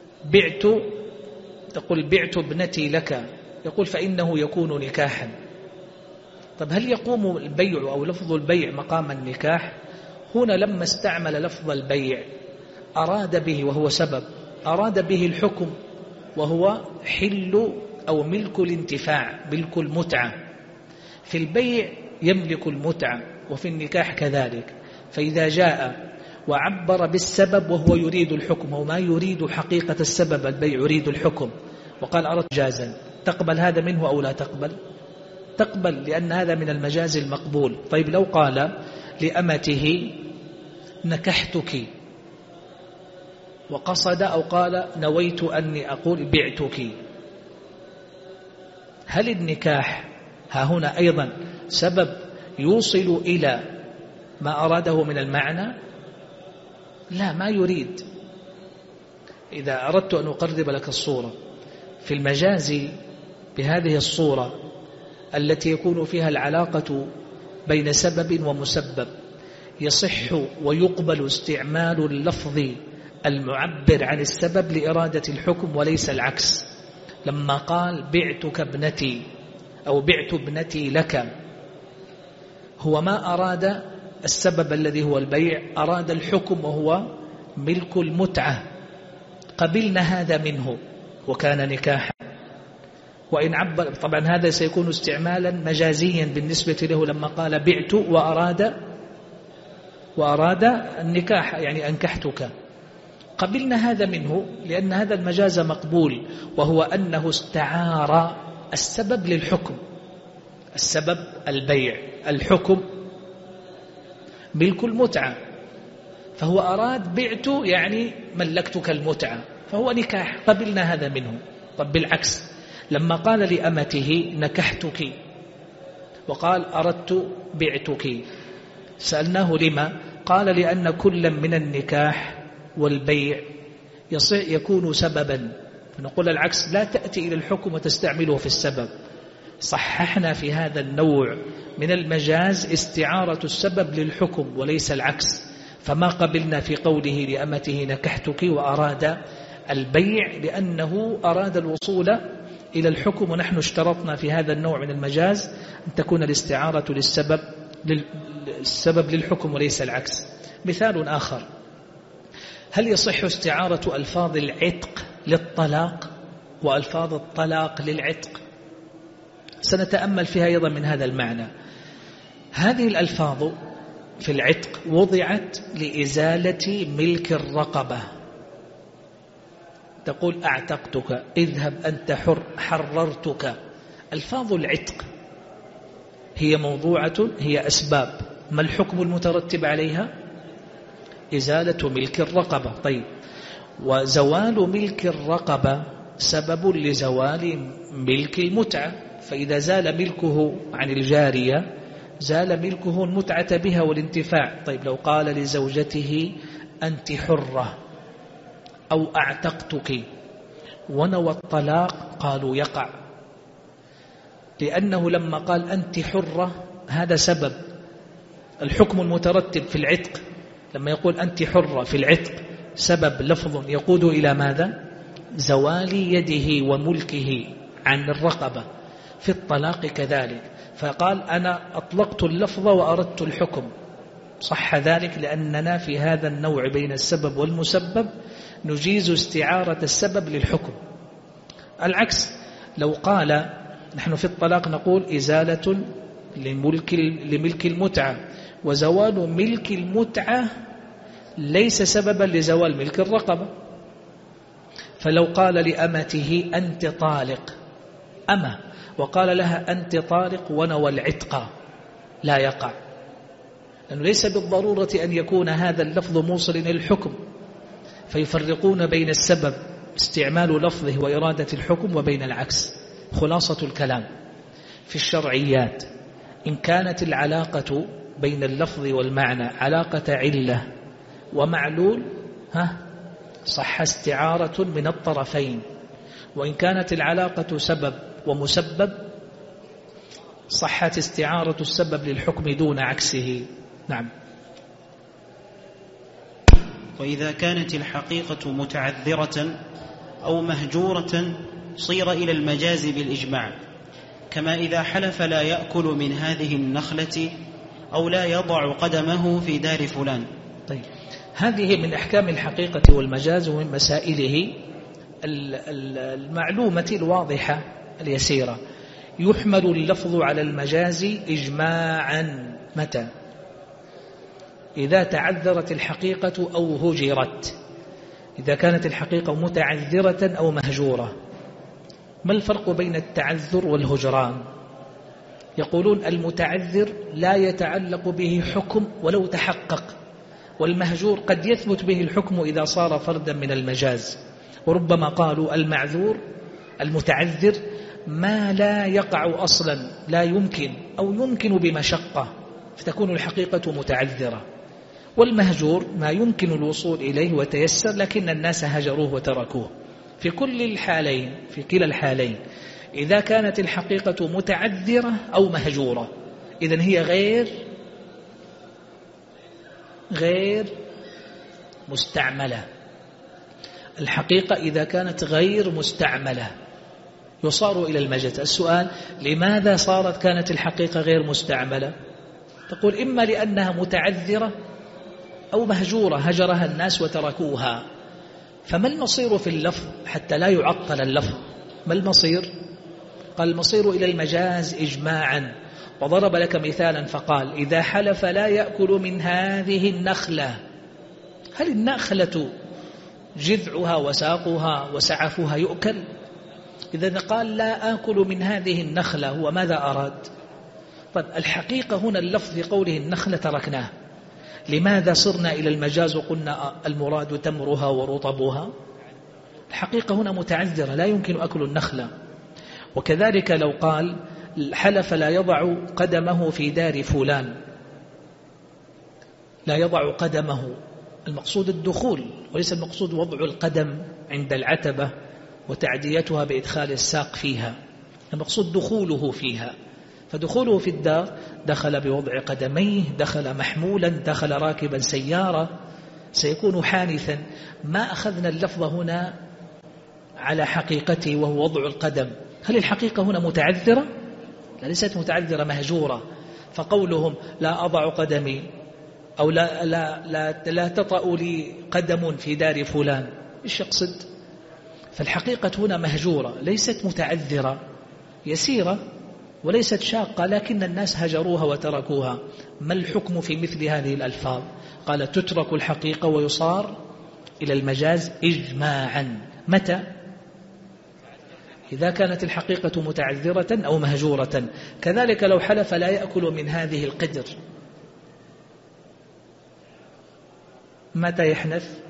بعت ابنتي لك، يقول فإنه يكون نكاحا. طب هل يقوم البيع أو لفظ البيع مقام النكاح؟ هنا لما استعمل لفظ البيع أراد به وهو سبب، أراد به الحكم وهو حل أو ملك الانتفاع، ملك المتعة. في البيع يملك المتعة وفي النكاح كذلك. فإذا جاء وعبر بالسبب وهو يريد الحكم وما يريد حقيقة السبب، البيع يريد الحكم، وقال أردت جازا، تقبل هذا منه أو لا تقبل؟ تقبل، لأن هذا من المجاز المقبول. طيب لو قال لأمته نكحتك، وقصد أو قال نويت أني أقول بعتك، هل النكاح ها هنا أيضا سبب يوصل إلى ما أراده من المعنى؟ لا، ما يريد. إذا أردت أن أقرب لك الصورة في المجاز بهذه الصورة التي يكون فيها العلاقة بين سبب ومسبب، يصح ويقبل استعمال اللفظ المعبر عن السبب لإرادة الحكم وليس العكس. لما قال بعتك ابنتي أو بعت ابنتي لك، هو ما أراد السبب الذي هو البيع، أراد الحكم وهو ملك المتعة، قبلنا هذا منه وكان نكاحا. وإن عبر طبعا هذا سيكون استعمالا مجازيا بالنسبة له لما قال بعت وأراد النكاح، يعني أنكحتك، قبلنا هذا منه لأن هذا المجاز مقبول، وهو أنه استعار السبب للحكم. السبب البيع، الحكم ملك المتعة، فهو أراد بعت يعني ملكتك المتعة، فهو نكاح، قبلنا هذا منه. طب بالعكس لما قال لأمته نكحتك وقال أردت بعتك، سألناه لما؟ قال لأن كل من النكاح والبيع يكون سببا، فنقول العكس، لا تأتي إلى الحكم وتستعمله في السبب. صححنا في هذا النوع من المجاز استعارة السبب للحكم وليس العكس، فما قبلنا في قوله لأمته نكحتك وأراد البيع لأنه أراد الوصول إلى الحكم، ونحن اشترطنا في هذا النوع من المجاز أن تكون الاستعارة للسبب للحكم وليس العكس. مثال آخر، هل يصح استعارة ألفاظ العتق للطلاق وألفاظ الطلاق للعتق؟ سنتأمل فيها أيضا من هذا المعنى. هذه الألفاظ في العتق وضعت لإزالة ملك الرقبة، تقول أعتقتك، اذهب أنت حر، حررتك. ألفاظ العتق هي موضوعة، هي أسباب، ما الحكم المترتب عليها؟ إزالة ملك الرقبة. طيب، وزوال ملك الرقبة سبب لزوال ملك المتعة، فإذا زال ملكه عن الجارية زال ملكه المتعة بها والانتفاع. طيب، لو قال لزوجته أنت حرة أو أعتقتك ونوى الطلاق، قالوا يقع، لأنه لما قال أنت حرة هذا سبب. الحكم المترتب في العتق لما يقول أنت حرة في العتق سبب لفظ يقود إلى ماذا؟ زوال يده وملكه عن الرقبة. في الطلاق كذلك، فقال أنا أطلقت اللفظ وأردت الحكم، صح ذلك، لأننا في هذا النوع بين السبب والمسبب نجيز استعارة السبب للحكم. العكس لو قال نحن في الطلاق نقول إزالة لملك المتعة، وزوال ملك المتعة ليس سببا لزوال ملك الرقبة. فلو قال لأمته أنت طالق، أما وقال لها أنت طالق ونوى العتق، لا يقع، لأنه ليس بالضرورة أن يكون هذا اللفظ موصلا إلى الحكم، فيفرقون بين السبب استعمال لفظه وإرادة الحكم وبين العكس. خلاصة الكلام في الشرعيات، إن كانت العلاقة بين اللفظ والمعنى علاقة علة ومعلول صح استعارة من الطرفين، وإن كانت العلاقة سبب ومسبب صحت استعارة السبب للحكم دون عكسه. نعم. وإذا كانت الحقيقة متعذرة أو مهجورة صير إلى المجاز بالإجماع، كما إذا حلف لا يأكل من هذه النخلة أو لا يضع قدمه في دار فلان. طيب، هذه من أحكام الحقيقة والمجاز ومن مسائله المعلومة الواضحة اليسيرة. يحمل اللفظ على المجاز إجماعا متى؟ إذا تعذرت الحقيقة أو هجرت. إذا كانت الحقيقة متعذرة أو مهجورة. ما الفرق بين التعذر والهجران؟ يقولون المتعذر لا يتعلق به حكم ولو تحقق، والمهجور قد يثبت به الحكم إذا صار فردا من المجاز. وربما قالوا المعذور المتعذر ما لا يقع أصلا، لا يمكن أو يمكن بمشقة، فتكون الحقيقة متعذرة. والمهجور ما يمكن الوصول إليه وتيسر لكن الناس هجروه وتركوه. في كل الحالين، في كلا الحالين، إذا كانت الحقيقة متعذرة أو مهجورة، إذن هي غير مستعملة. الحقيقة إذا كانت غير مستعملة يصار إلى المجاز. السؤال: لماذا كانت الحقيقة غير مستعملة؟ تقول إما لأنها متعذرة أو مهجورة، هجرها الناس وتركوها. فما المصير في اللفظ حتى لا يعطل اللفظ؟ ما المصير؟ قال المصير إلى المجاز إجماعا. وضرب لك مثالا فقال: إذا حلف لا يأكل من هذه النخلة. هل النخلة جذعها وساقها وسعفها يؤكل؟ إذا قال لا آكل من هذه النخلة، هو ماذا أراد؟ طيب الحقيقة هنا اللفظ في قوله النخلة تركناه، لماذا صرنا إلى المجاز وقلنا المراد تمرها ورطبها؟ الحقيقة هنا متعذرة، لا يمكن أكل النخلة. وكذلك لو قال حلف لا يضع قدمه في دار فلان، لا يضع قدمه، المقصود الدخول وليس المقصود وضع القدم عند العتبة وتعديتها بإدخال الساق فيها، المقصود دخوله فيها. فدخوله في الدار دخل بوضع قدميه، دخل محمولا، دخل راكبا سيارة، سيكون حانثا. ما أخذنا اللفظ هنا على حقيقته وهو وضع القدم. هل الحقيقة هنا متعذرة؟ لا، ليست متعذرة، مهجورة. فقولهم لا أضع قدمي أو لا تطأ لي قدم في دار فلان، إيش يقصد؟ فالحقيقة هنا مهجورة، ليست متعذرة، يسيرة وليست شاقة، لكن الناس هجروها وتركوها. ما الحكم في مثل هذه الألفاظ؟ قال تترك الحقيقة ويصار إلى المجاز إجماعا. متى؟ إذا كانت الحقيقة متعذرة أو مهجورة. كذلك لو حلف لا يأكل من هذه القدر، متى يحنث؟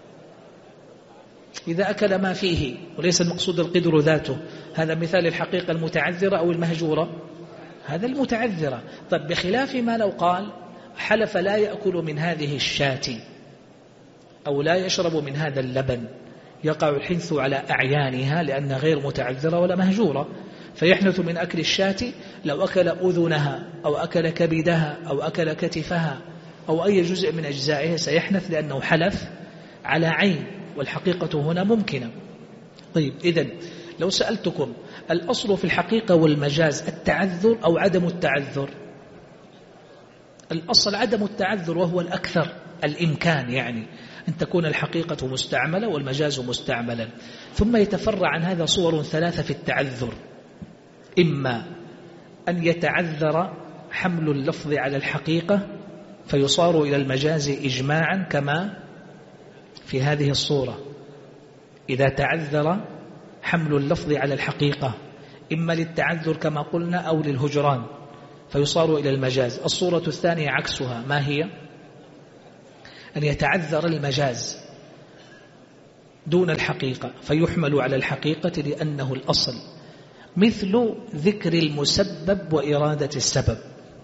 إذا أكل ما فيه وليس المقصود القدر ذاته. هذا مثال الحقيقة المتعذرة أو المهجورة، هذا المتعذرة. طب بخلاف ما لو قال حلف لا يأكل من هذه الشاة أو لا يشرب من هذا اللبن، يقع الحنث على أعيانها لأن غير متعذرة ولا مهجورة، فيحنث من أكل الشاة. لو أكل أذنها أو أكل كبدها أو أكل كتفها أو أي جزء من أجزائها سيحنث لأنه حلف على عين، والحقيقة هنا ممكنة. طيب إذن لو سألتكم الأصل في الحقيقة والمجاز التعذر أو عدم التعذر؟ الأصل عدم التعذر، وهو الأكثر الإمكان، يعني أن تكون الحقيقة مستعملة والمجاز مستعملا. ثم يتفرع عن هذا صور ثلاثة في التعذر: إما أن يتعذر حمل اللفظ على الحقيقة فيصار إلى المجاز إجماعا كما في هذه الصورة، إذا تعذر حمل اللفظ على الحقيقة، إما للتعذر كما قلنا أو للهجران فيصار إلى المجاز. الصورة الثانية عكسها، ما هي؟ أن يتعذر المجاز دون الحقيقة فيحمل على الحقيقة لأنه الأصل، مثل ذكر المسبب وإرادة السبب،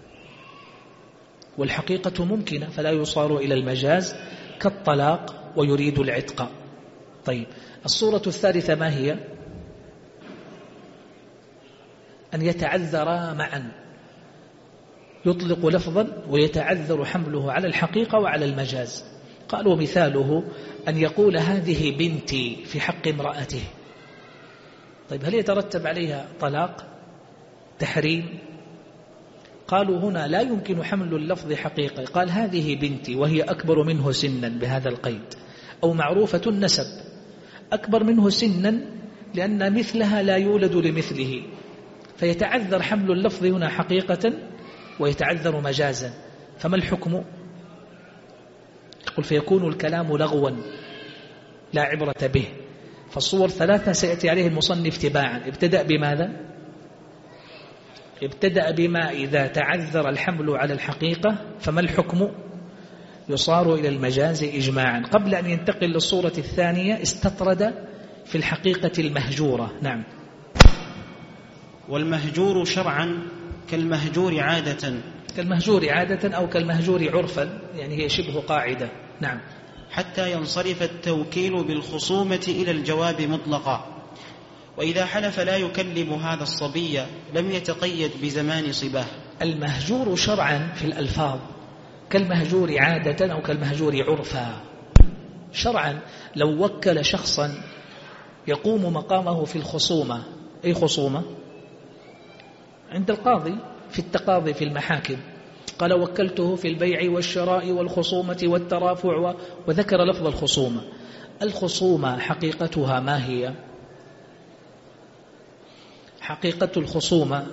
والحقيقة ممكنة فلا يصار إلى المجاز كالطلاق ويريد العتق. طيب الصورة الثالثة ما هي؟ أن يتعذر معا، يطلق لفظا ويتعذر حمله على الحقيقة وعلى المجاز. قالوا مثاله أن يقول هذه بنتي في حق امرأته. طيب هل يترتب عليها طلاق، تحريم؟ قالوا هنا لا يمكن حمل اللفظ حقيقة. قال هذه بنتي وهي أكبر منه سنا بهذا القيد، أو معروفة النسب، أكبر منه سنا لأن مثلها لا يولد لمثله، فيتعذر حمل اللفظ هنا حقيقة ويتعذر مجازا. فما الحكم؟ يقول فيكون الكلام لغوا لا عبرة به. فالصور ثلاثة سيأتي عليه المصنف تباعا. ابتدأ بماذا؟ ابتدأ بما إذا تعذر الحمل على الحقيقة فما الحكم؟ يصار إلى المجاز إجماعا. قبل أن ينتقل للصورة الثانية استطرد في الحقيقة المهجورة. نعم. والمهجور شرعا كالمهجور عادة. كالمهجور عادة أو كالمهجور عرفا، يعني هي شبه قاعدة. نعم. حتى ينصرف التوكيل بالخصومة إلى الجواب مطلقا. وإذا حلف لا يكلم هذا الصبي لم يتقيد بزمان صباه. المهجور شرعا في الألفاظ كالمهجور عادة أو كالمهجور عرفا. شرعا لو وكل شخصا يقوم مقامه في الخصومة، أي خصومة؟ عند القاضي في التقاضي في المحاكم، قال وكلته في البيع والشراء والخصومة والترافع، وذكر لفظ الخصومة. الخصومة حقيقتها ما هي؟ حقيقة الخصومة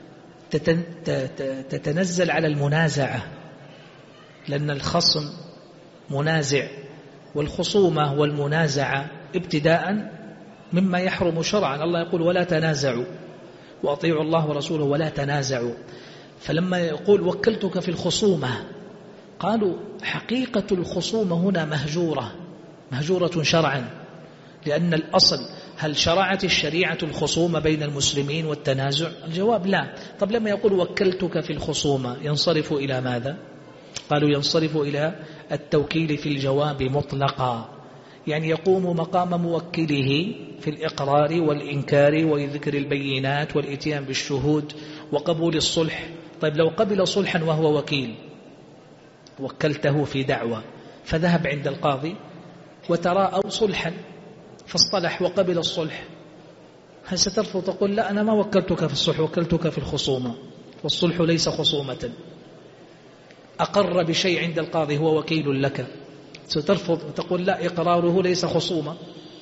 تتنزل على المنازعة، لأن الخصم منازع، والخصومة والمنازعة ابتداء مما يحرم شرعا. الله يقول ولا تنازعوا وأطيعوا الله ورسوله ولا تنازعوا. فلما يقول وكلتك في الخصومة، قالوا حقيقة الخصومة هنا مهجورة شرعا، لأن الأصل هل شرعت الشريعة الخصومة بين المسلمين والتنازع؟ الجواب لا. طب لما يقول وكلتك في الخصومة ينصرف إلى ماذا؟ قالوا ينصرف إلى التوكيل في الجواب مطلقا، يعني يقوم مقام موكله في الإقرار والإنكار وذكر البينات والإتيان بالشهود وقبول الصلح. طيب لو قبل صلحا وهو وكيل، وكلته في دعوة فذهب عند القاضي وتراءوا صلحا فاصطلح وقبل الصلح، هل سترفض تقول لا أنا ما وكلتك في الصلح، وكلتك في الخصومة، والصلح ليس خصومة؟ أقر بشيء عند القاضي هو وكيل لك، سترفض وتقول لا إقراره ليس خصومة؟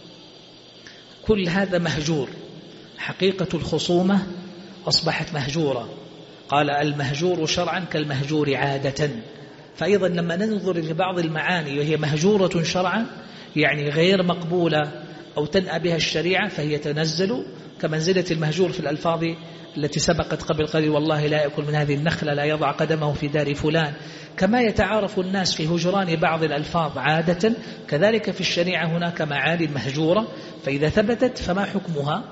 كل هذا مهجور. حقيقة الخصومة أصبحت مهجورة. قال المهجور شرعا كالمهجور عادة. فأيضا لما ننظر لبعض المعاني وهي مهجورة شرعا يعني غير مقبولة أو تنأى بها الشريعة، فهي تنزل كمنزلة المهجور في الألفاظ التي سبقت قبل قليل، والله لا يأكل من هذه النخلة، لا يضع قدمه في دار فلان. كما يتعارف الناس في هجران بعض الألفاظ عادة، كذلك في الشريعة هناك معاني مهجورة، فإذا ثبتت فما حكمها؟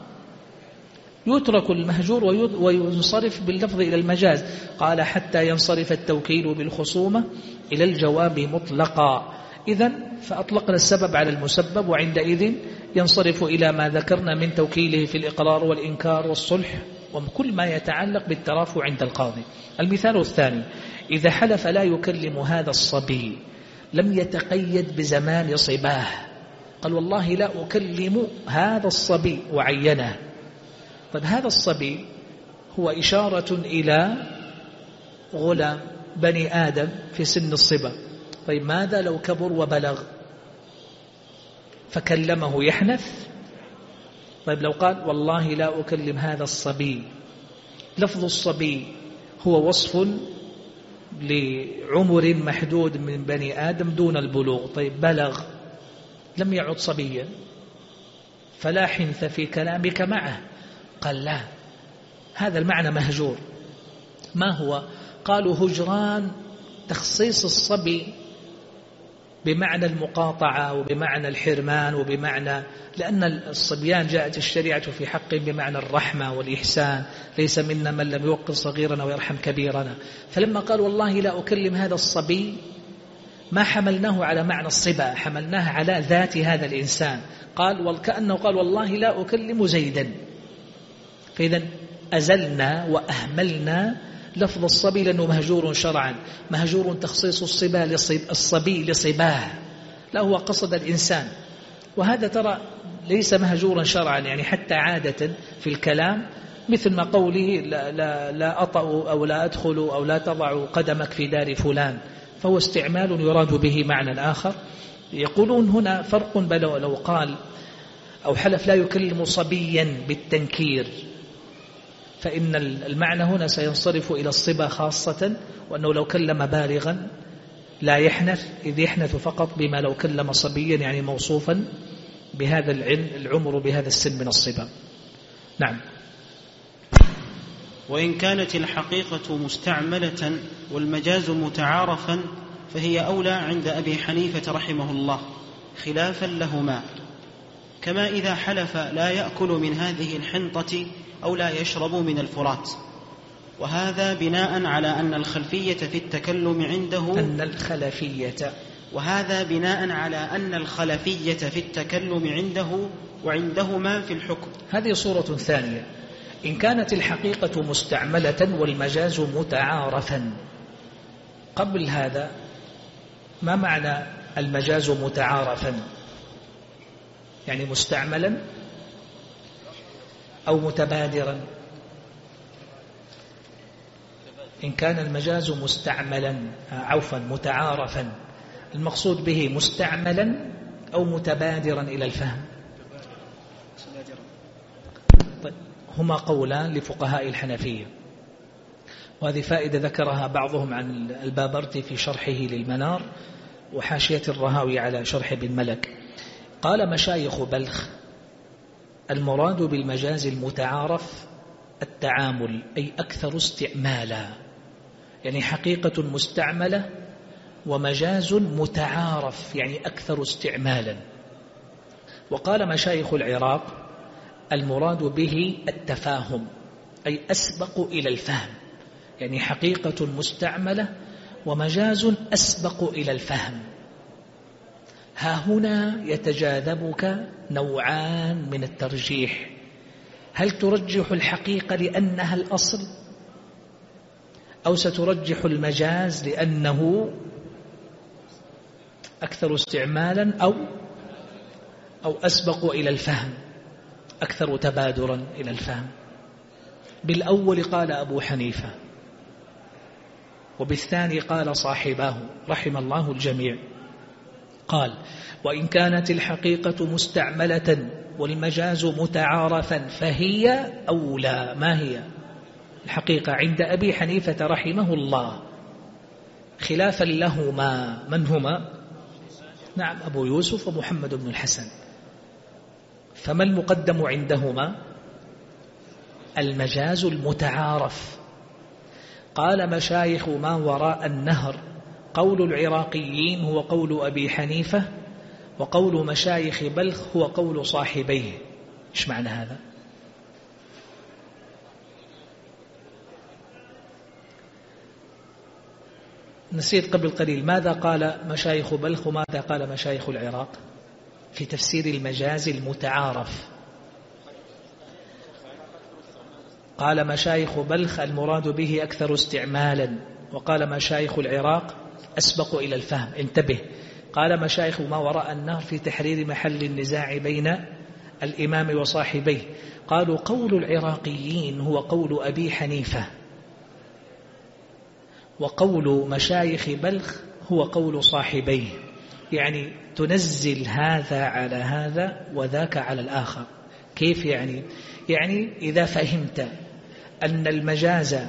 يترك المهجور وينصرف باللفظ إلى المجاز. قال حتى ينصرف التوكيل بالخصومة إلى الجواب مطلقا. إذن فأطلقنا السبب على المسبب، وعندئذ ينصرف إلى ما ذكرنا من توكيله في الإقرار والإنكار والصلح وكل ما يتعلق بالترافع عند القاضي. المثال الثاني: إذا حلف لا يكلم هذا الصبي لم يتقيد بزمان صباه، قال والله لا أكلم هذا الصبي وعينه. طيب هذا الصبي هو إشارة إلى غلام بني آدم في سن الصبا. طيب ماذا لو كبر وبلغ فكلمه يحنث؟ طيب لو قال والله لا أكلم هذا الصبي، لفظ الصبي هو وصف لعمر محدود من بني آدم دون البلوغ. طيب بلغ لم يعد صبيا فلا حنث في كلامك معه. قال لا، هذا المعنى مهجور. ما هو؟ قالوا هجران تخصيص الصبي بمعنى المقاطعة وبمعنى الحرمان وبمعنى، لأن الصبيان جاءت الشريعة في حقهم بمعنى الرحمة والإحسان، ليس منا من لم يوقر صغيرنا ويرحم كبيرنا. فلما قال والله لا أكلم هذا الصبي ما حملناه على معنى الصبا، حملناه على ذات هذا الإنسان. قال وكأنه قال والله لا أكلم زيدا. فإذا أزلنا وأهملنا لفظ الصبي لأنه مهجور شرعا، مهجور تخصيص الصبي لصباه، لا هو قصد الإنسان. وهذا ترى ليس مهجورا شرعا، يعني حتى عادة في الكلام مثل ما قوله لا أطأ أو لا أدخل أو لا تضع قدمك في دار فلان، فهو استعمال يراد به معنى آخر. يقولون هنا فرق بين لو قال أو حلف لا يكلم صبيا بالتنكير، فإن المعنى هنا سينصرف إلى الصبا خاصة، وأنه لو كلم بالغا لا يحنث، إذ يحنث فقط بما لو كلم صبيا يعني موصوفا بهذا العمر بهذا السن من الصبا. نعم. وإن كانت الحقيقة مستعملة والمجاز متعارفا فهي أولى عند أبي حنيفة رحمه الله خلافا لهما، كما إذا حلف لا يأكل من هذه الحنطة أو لا يشرب من الفرات. وهذا بناء على أن الخلفية في التكلم عنده وهذا بناء على أن الخلفية في التكلم عنده وعندهما في الحكم. هذه صورة ثانية. إن كانت الحقيقة مستعملة والمجاز متعارفا. قبل هذا ما معنى المجاز متعارفا؟ يعني مستعملا أو متبادرا. إن كان المجاز مستعملا متعارفا، المقصود به مستعملا أو متبادرا إلى الفهم. طيب، هما قولان لفقهاء الحنفية، وهذه فائدة ذكرها بعضهم عن البابرتي في شرحه للمنار وحاشية الرهاوي على شرح ابن ملك. قال مشايخ بلخ: المراد بالمجاز المتعارف التعامل، أي أكثر استعمالا، يعني حقيقة مستعملة ومجاز متعارف يعني أكثر استعمالا. وقال مشايخ العراق: المراد به التفاهم، أي أسبق إلى الفهم، يعني حقيقة مستعملة ومجاز أسبق إلى الفهم. ها هنا يتجاذبك نوعان من الترجيح: هل ترجح الحقيقة لأنها الأصل، أو سترجح المجاز لأنه أكثر استعمالا أو أسبق إلى الفهم، أكثر تبادرا إلى الفهم. بالأول قال أبو حنيفة، وبالثاني قال صاحباه رحم الله الجميع. قال: وإن كانت الحقيقة مستعملة والمجاز متعارفا فهي أولى. ما هي الحقيقة عند أبي حنيفة رحمه الله خلافا لهما؟ من هما؟ نعم، أبو يوسف ومحمد بن الحسن. فما المقدم عندهما؟ المجاز المتعارف. قال مشايخ ما وراء النهر: قول العراقيين هو قول أبي حنيفة، وقول مشايخ بلخ هو قول صاحبيه. إيش معنى هذا؟ نسيت قبل قليل ماذا قال مشايخ بلخ وماذا قال مشايخ العراق في تفسير المجاز المتعارف. قال مشايخ بلخ المراد به أكثر استعمالا، وقال مشايخ العراق أسبق إلى الفهم. انتبه، قال مشايخ ما وراء النهر في تحرير محل النزاع بين الإمام وصاحبيه. قالوا قول العراقيين هو قول أبي حنيفة، وقول مشايخ بلخ هو قول صاحبيه، يعني تنزل هذا على هذا وذاك على الآخر. كيف يعني؟ يعني إذا فهمت أن المجاز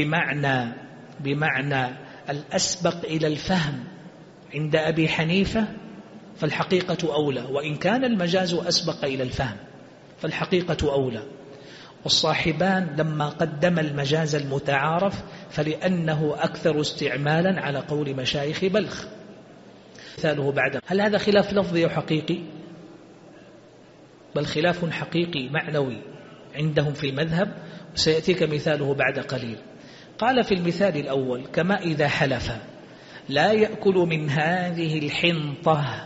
بمعنى الأسبق إلى الفهم عند أبي حنيفة فالحقيقة أولى، وإن كان المجاز أسبق إلى الفهم فالحقيقة أولى. والصاحبان لما قدم المجاز المتعارف فلأنه أكثر استعمالا على قول مشايخ بلخ. مثاله بعد: هل هذا خلاف لفظي أو حقيقي؟ بل خلاف حقيقي معنوي عندهم في المذهب، وسيأتيك مثاله بعد قليل. قال في المثال الأول: كما إذا حلف لا يأكل من هذه الحنطة،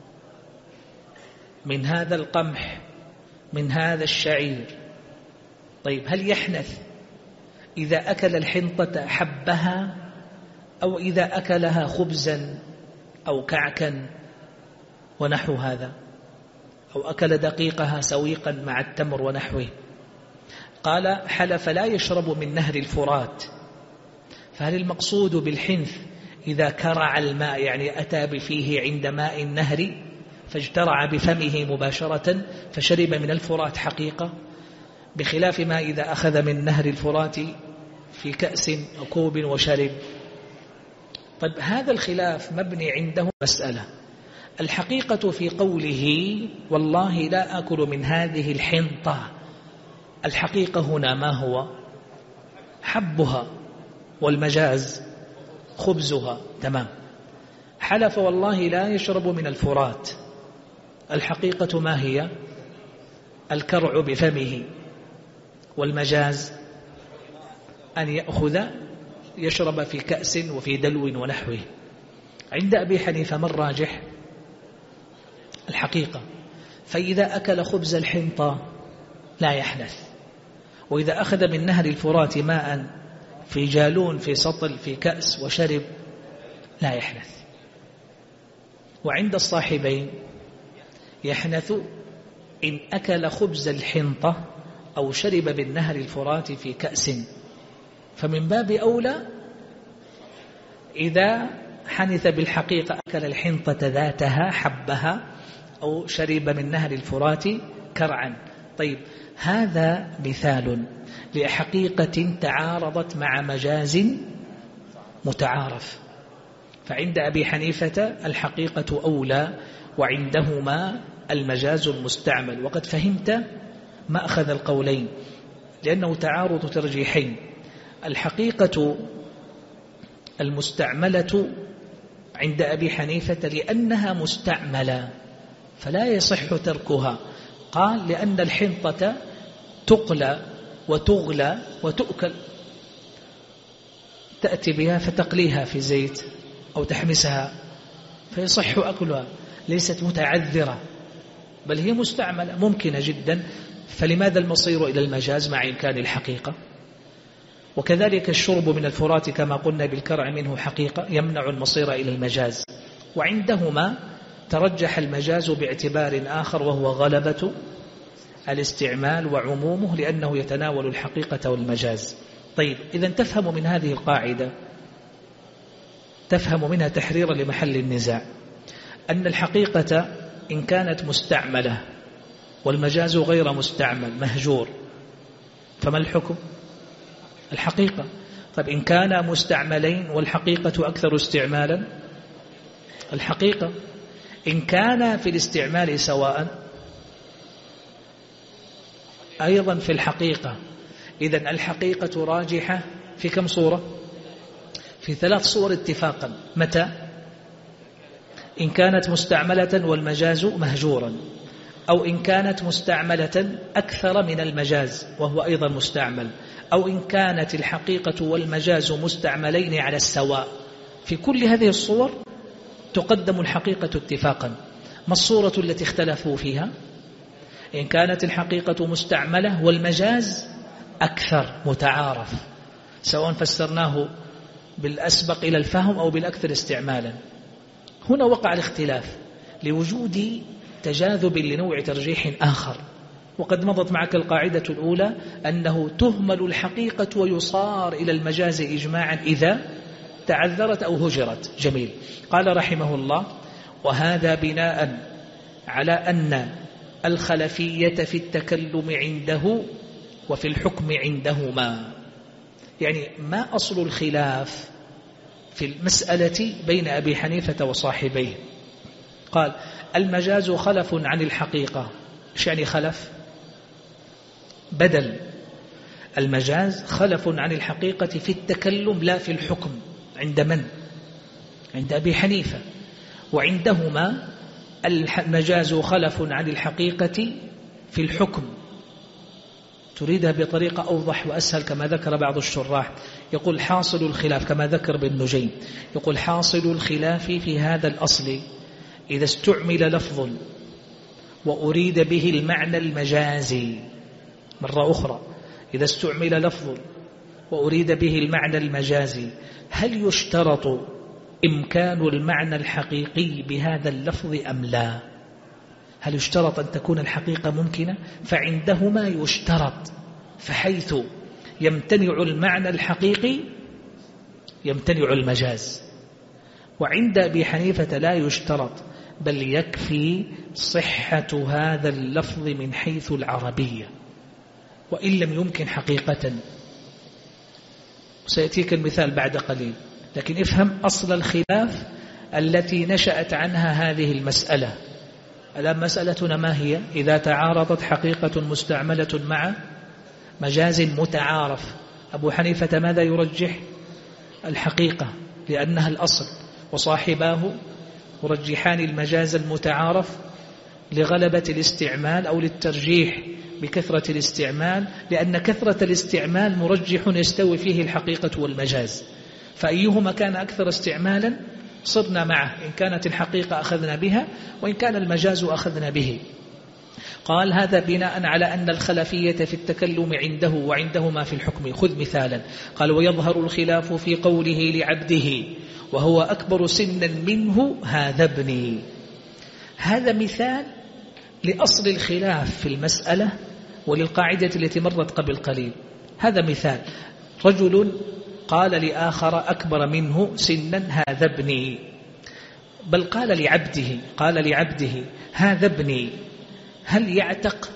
من هذا القمح، من هذا الشعير. طيب، هل يحنث إذا أكل الحنطة حبها، أو إذا أكلها خبزا أو كعكا ونحو هذا، أو أكل دقيقها سويقا مع التمر ونحوه؟ قال: حلف لا يشرب من نهر الفرات. فهل المقصود بالحنث إذا كرع الماء، يعني أتى بفيه عند ماء النهر فاجترع بفمه مباشرة فشرب من الفرات حقيقة، بخلاف ما إذا أخذ من نهر الفرات في كأس أو كوب وشرب؟ طيب، هذا الخلاف مبني عنده مسألة. الحقيقة في قوله والله لا أكل من هذه الحنطة، الحقيقة هنا ما هو؟ حبها والمجاز خبزها. تمام. حلف والله لا يشرب من الفرات، الحقيقة ما هي؟ الكرع بفمه، والمجاز أن يأخذ يشرب في كأس وفي دلو ونحوه. عند أبي حنيفة من راجح؟ الحقيقة. فإذا أكل خبز الحنطة لا يحنث، وإذا أخذ من نهر الفرات ماء في جالون في سطل في كأس وشرب لا يحنث. وعند الصاحبين يحنث إن أكل خبز الحنطة أو شرب من نهر الفرات في كأس، فمن باب أولى إذا حنث بالحقيقة أكل الحنطة ذاتها حبها أو شرب من نهر الفرات كرعا. طيب، هذا مثال لحقيقة تعارضت مع مجاز متعارف، فعند أبي حنيفة الحقيقة أولى وعندهما المجاز المستعمل. وقد فهمت ما أخذ القولين لأنه تعارض ترجيحين. الحقيقة المستعملة عند أبي حنيفة لأنها مستعملة فلا يصح تركها. قال لأن الحنطة تقلى وتغلى وتؤكل، تأتي بها فتقليها في زيت أو تحمسها فيصح أكلها، ليست متعذرة بل هي مستعملة ممكنة جدا. فلماذا المصير إلى المجاز مع إمكان الحقيقة؟ وكذلك الشرب من الفرات كما قلنا بالكرع منه حقيقة يمنع المصير إلى المجاز. وعندهما ترجح المجاز باعتبار آخر وهو غلبة الاستعمال وعمومه لأنه يتناول الحقيقة والمجاز. طيب، إذن تفهم من هذه القاعدة، تفهم منها تحريرا لمحل النزاع، أن الحقيقة إن كانت مستعملة والمجاز غير مستعمل مهجور فما الحكم؟ الحقيقة. طيب، إن كان مستعملين والحقيقة أكثر استعمالا الحقيقة. إن كان في الاستعمال سواء أيضا في الحقيقة. إذن الحقيقة راجحة في كم صورة؟ في 3 صور اتفاقا. متى؟ إن كانت مستعملة والمجاز مهجورا، أو إن كانت مستعملة أكثر من المجاز وهو أيضا مستعمل، أو إن كانت الحقيقة والمجاز مستعملين على السواء. في كل هذه الصور تقدم الحقيقة اتفاقا. ما الصورة التي اختلفوا فيها؟ إن كانت الحقيقة مستعملة والمجاز أكثر متعارف، سواء فسرناه بالأسبق إلى الفهم أو بالأكثر استعمالا. هنا وقع الاختلاف لوجود تجاذب لنوع ترجيح آخر. وقد مضت معك القاعدة الأولى أنه تهمل الحقيقة ويصار إلى المجاز إجماعا إذا تعذرت أو هجرت. جميل. قال رحمه الله: وهذا بناء على أن الخلفية في التكلم عنده وفي الحكم عندهما. يعني ما أصل الخلاف في المسألة بين أبي حنيفة وصاحبيه؟ قال: المجاز خلف عن الحقيقة. إيش يعني خلف؟ بدل. المجاز خلف عن الحقيقة في التكلم لا في الحكم. عند من؟ عند أبي حنيفة. وعندهما المجاز خلف عن الحقيقة في الحكم. تريدها بطريقة أوضح وأسهل كما ذكر بعض الشراح. يقول حاصل الخلاف كما ذكر ابن نجيم، يقول حاصل الخلاف في هذا الأصل إذا استعمل لفظ وأريد به المعنى المجازي. مرة أخرى، إذا استعمل لفظ وأريد به المعنى المجازي، هل يشترط إمكان المعنى الحقيقي بهذا اللفظ أم لا؟ هل يشترط أن تكون الحقيقة ممكنة؟ فعندهما يشترط، فحيث يمتنع المعنى الحقيقي يمتنع المجاز. وعند أبي حنيفة لا يشترط، بل يكفي صحة هذا اللفظ من حيث العربية وإن لم يمكن حقيقة. سيأتيك المثال بعد قليل، لكن افهم أصل الخلاف التي نشأت عنها هذه المسألة. الآن مسألتنا ما هي؟ إذا تعارضت حقيقة مستعملة مع مجاز متعارف، أبو حنيفة ماذا يرجح؟ الحقيقة لأنها الأصل، وصاحباه يرجحان المجاز المتعارف لغلبة الاستعمال أو للترجيح بكثرة الاستعمال، لأن كثرة الاستعمال مرجح يستوي فيه الحقيقة والمجاز، فأيهما كان أكثر استعمالا صرنا معه، إن كانت الحقيقة أخذنا بها وإن كان المجاز أخذنا به. قال هذا بناء على أن الخلفية في التكلم عنده وعندهما في الحكم. خذ مثالا، قال ويظهر الخلاف في قوله لعبده وهو أكبر سنا منه هذا ابني. هذا مثال لأصل الخلاف في المسألة وللقاعدة التي مرت قبل قليل. هذا مثال، رجل قال لآخر أكبر منه سنا هذا ابني، بل قال لعبده هذا ابني، هل يعتق؟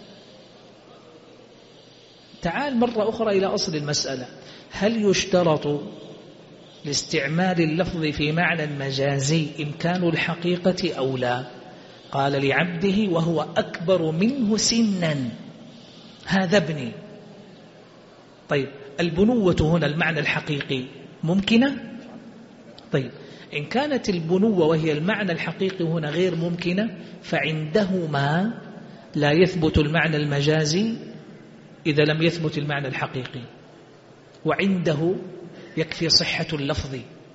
تعال مرة أخرى إلى أصل المسألة، هل يشترط لاستعمال اللفظ في معنى مجازي إمكان الحقيقة أو لا؟ قال لعبده وهو أكبر منه سنا هذا ابني. طيب البنوة هنا المعنى الحقيقي ممكنة؟ طيب إن كانت البنوة وهي المعنى الحقيقي هنا غير ممكنة، فعندهما لا يثبت المعنى المجازي إذا لم يثبت المعنى الحقيقي، وعنده يكفي صحة اللفظ،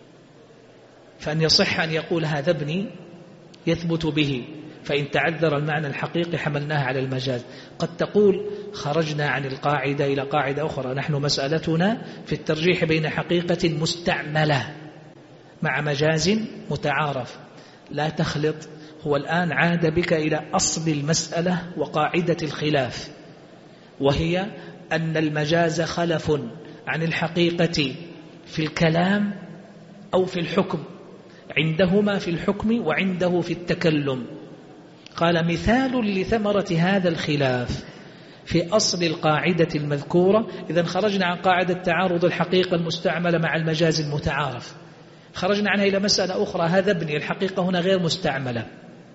فأن يصح أن يقول هذا ابني يثبت به، فإن تعذر المعنى الحقيقي حملناها على المجاز. قد تقول خرجنا عن القاعدة إلى قاعدة أخرى، نحن مسألتنا في الترجيح بين حقيقة مستعملة مع مجاز متعارف. لا تخلط، هو الآن عاد بك إلى أصل المسألة وقاعدة الخلاف، وهي أن المجاز خلف عن الحقيقة في الكلام أو في الحكم، عندهما في الحكم وعنده في التكلم. قال مثال لثمرة هذا الخلاف في أصل القاعدة المذكورة. إذا خرجنا عن قاعدة تعارض الحقيقة المستعملة مع المجاز المتعارف، خرجنا عنها إلى مسألة أخرى، هذا ابني، الحقيقة هنا غير مستعملة،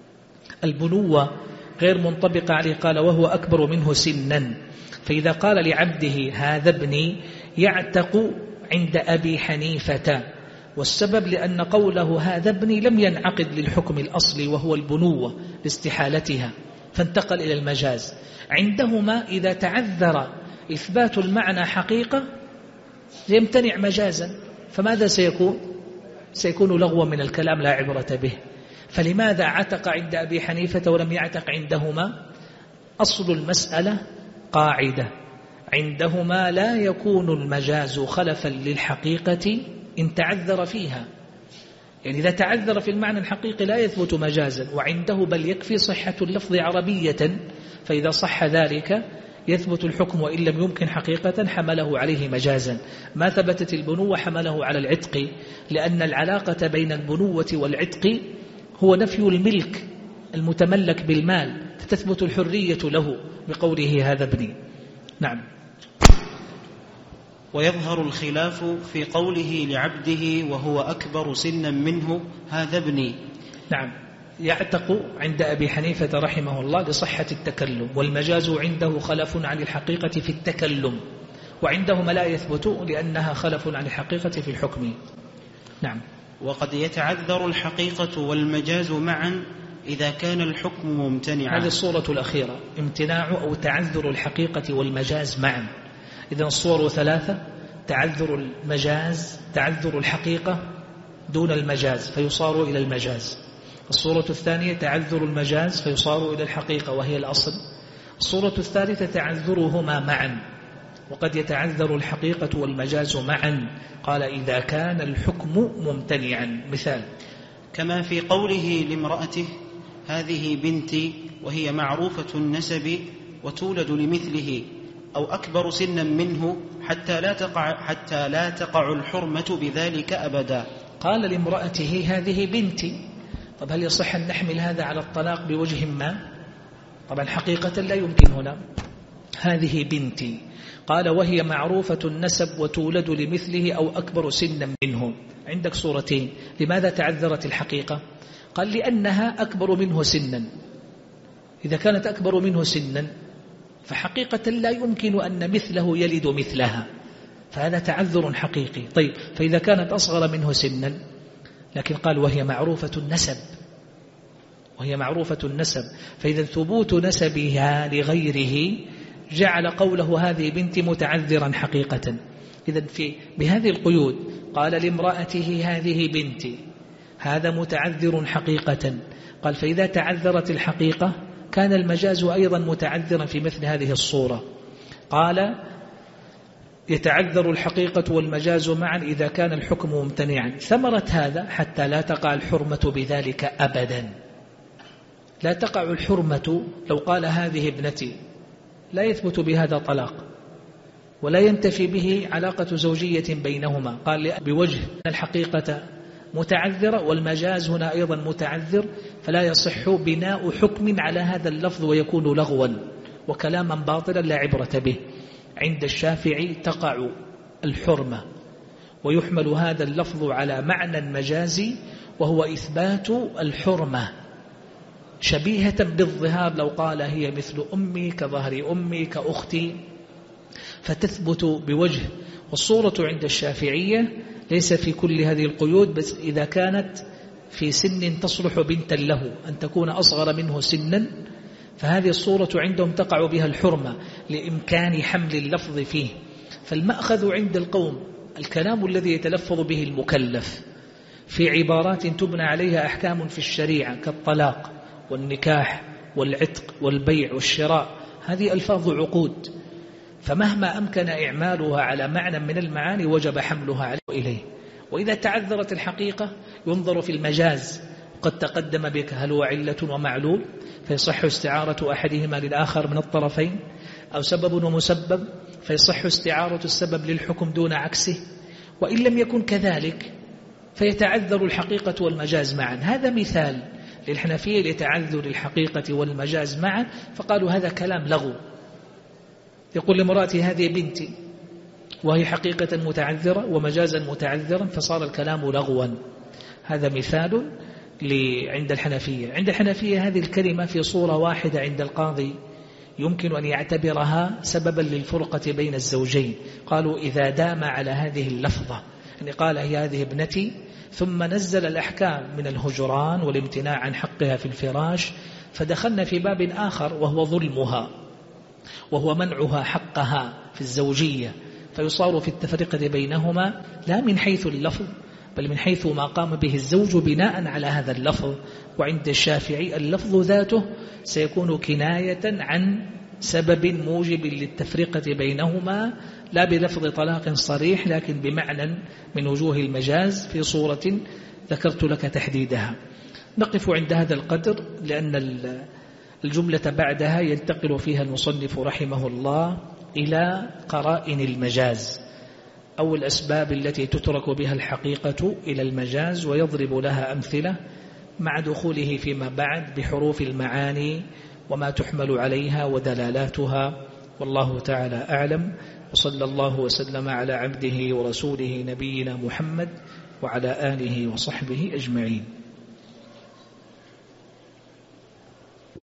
البنوة غير منطبقة عليه. قال وهو أكبر منه سنا، فإذا قال لعبده هذا ابني يعتق عند أبي حنيفة، والسبب لأن قوله هذا ابني لم ينعقد للحكم الأصلي وهو البنوة لاستحالتها، فانتقل إلى المجاز. عندهما إذا تعذر إثبات المعنى حقيقة يمتنع مجازا، فماذا سيكون لغوا من الكلام لا عبرة به. فلماذا عتق عند أبي حنيفة ولم يعتق عندهما؟ أصل المسألة قاعدة، عندهما لا يكون المجاز خلفا للحقيقة إن تعذر فيها، يعني إذا تعذر في المعنى الحقيقي لا يثبت مجازا، وعنده بل يكفي صحة اللفظ عربية، فإذا صح ذلك يثبت الحكم، وإن لم يمكن حقيقة حمله عليه مجازا. ما ثبتت البنوة حمله على العتق، لأن العلاقة بين البنوة والعتق هو نفي الملك المتملك بالمال، فتثبت الحرية له بقوله هذا ابني. نعم. ويظهر الخلاف في قوله لعبده وهو أكبر سنا منه هذا ابني. نعم، يعتق عند أبي حنيفة رحمه الله لصحة التكلم، والمجاز عنده خلف عن الحقيقة في التكلم، وعندهما لا يثبت لأنها خلف عن الحقيقة في الحكم. نعم. وقد يتعذر الحقيقة والمجاز معا إذا كان الحكم ممتنعا. هذه الصورة الأخيرة، امتناع أو تعذر الحقيقة والمجاز معا. إذن الصور ثلاثة: تعذر المجاز، تعذر الحقيقة دون المجاز فيصار إلى المجاز. الصورة الثانية تعذر المجاز فيصار إلى الحقيقة وهي الأصل. الصورة الثالثة تعذرهما معا، وقد يتعذر الحقيقة والمجاز معا. قال إذا كان الحكم ممتنعا. مثال: كما في قوله لامرأته هذه بنتي وهي معروفة النسب وتولد لمثله، أو أكبر سنا منه حتى لا تقع الحرمة بذلك أبدا. قال لامرأته هذه بنتي، طب هل يصح أن نحمل هذا على الطلاق بوجه ما؟ طبعا حقيقة لا يمكن هنا. هذه بنتي، قال وهي معروفة النسب وتولد لمثله أو أكبر سنا منه. عندك صورتين، لماذا تعذرت الحقيقة؟ قال لأنها أكبر منه سنا. إذا كانت أكبر منه سنا فحقيقة لا يمكن أن مثله يلد مثلها، فهذا تعذر حقيقي. طيب فإذا كانت أصغر منه سنا، لكن قال وهي معروفة النسب، وهي معروفة النسب، فإذا ثبوت نسبها لغيره جعل قوله هذه بنتي متعذرا حقيقة. إذن بهذه القيود قال لامرأته هذه بنتي، هذا متعذر حقيقة. قال فإذا تعذرت الحقيقة كان المجاز أيضا متعذرا في مثل هذه الصورة. قال يتعذر الحقيقة والمجاز معا إذا كان الحكم ممتنعا. ثمرة هذا حتى لا تقع الحرمة بذلك أبدا، لا تقع الحرمة لو قال هذه ابنتي، لا يثبت بهذا طلاق ولا ينتفي به علاقة زوجية بينهما. قال بوجه الحقيقة متعذرة والمجاز هنا أيضا متعذر، فلا يصح بناء حكم على هذا اللفظ ويكون لغوا وكلاما باطلا لا عبرة به. عند الشافعي تقع الحرمة ويحمل هذا اللفظ على معنى مجازي وهو إثبات الحرمة، شبيهة بالظهار لو قال هي مثل أمي كظهر أمي كأختي، فتثبت بوجه. والصورة عند الشافعية ليس في كل هذه القيود، بس إذا كانت في سن تصلح بنتا له أن تكون أصغر منه سنا، فهذه الصورة عندهم تقع بها الحرمة لإمكان حمل اللفظ فيه. فالمأخذ عند القوم الكلام الذي يتلفظ به المكلف في عبارات تبنى عليها أحكام في الشريعة كالطلاق والنكاح والعتق والبيع والشراء، هذه ألفاظ عقود، فمهما أمكن إعمالها على معنى من المعاني وجب حملها إليه. وإذا تعذرت الحقيقة ينظر في المجاز، قد تقدم بك هل هو علة ومعلول فيصح استعارة أحدهما للآخر من الطرفين، أو سبب ومسبب فيصح استعارة السبب للحكم دون عكسه، وإن لم يكن كذلك فيتعذر الحقيقة والمجاز معا. هذا مثال للحنفية لتعذر الحقيقة والمجاز معا، فقالوا هذا كلام لغو. يقول لمرأتي هذه بنتي وهي حقيقة متعذرة ومجازا متعذرا، فصار الكلام لغوا. هذا مثال عند الحنفية. عند الحنفية هذه الكلمة في صورة واحدة عند القاضي يمكن أن يعتبرها سببا للفرقة بين الزوجين. قالوا إذا دام على هذه اللفظة، يعني قال هي هذه ابنتي ثم نزل الأحكام من الهجران والامتناع عن حقها في الفراش، فدخلنا في باب آخر وهو ظلمها وهو منعها حقها في الزوجية، فيصار في التفرقة بينهما لا من حيث اللفظ بل من حيث ما قام به الزوج بناء على هذا اللفظ. وعند الشافعي اللفظ ذاته سيكون كناية عن سبب موجب للتفرقة بينهما، لا بلفظ طلاق صريح لكن بمعنى من وجوه المجاز في صورة ذكرت لك تحديدها. نقف عند هذا القدر لأن الجملة بعدها ينتقل فيها المصنف رحمه الله إلى قرائن المجاز أو الأسباب التي تترك بها الحقيقة إلى المجاز، ويضرب لها أمثلة مع دخوله فيما بعد بحروف المعاني وما تحمل عليها ودلالاتها. والله تعالى أعلم، وصلى الله وسلم على عبده ورسوله نبينا محمد وعلى آله وصحبه أجمعين.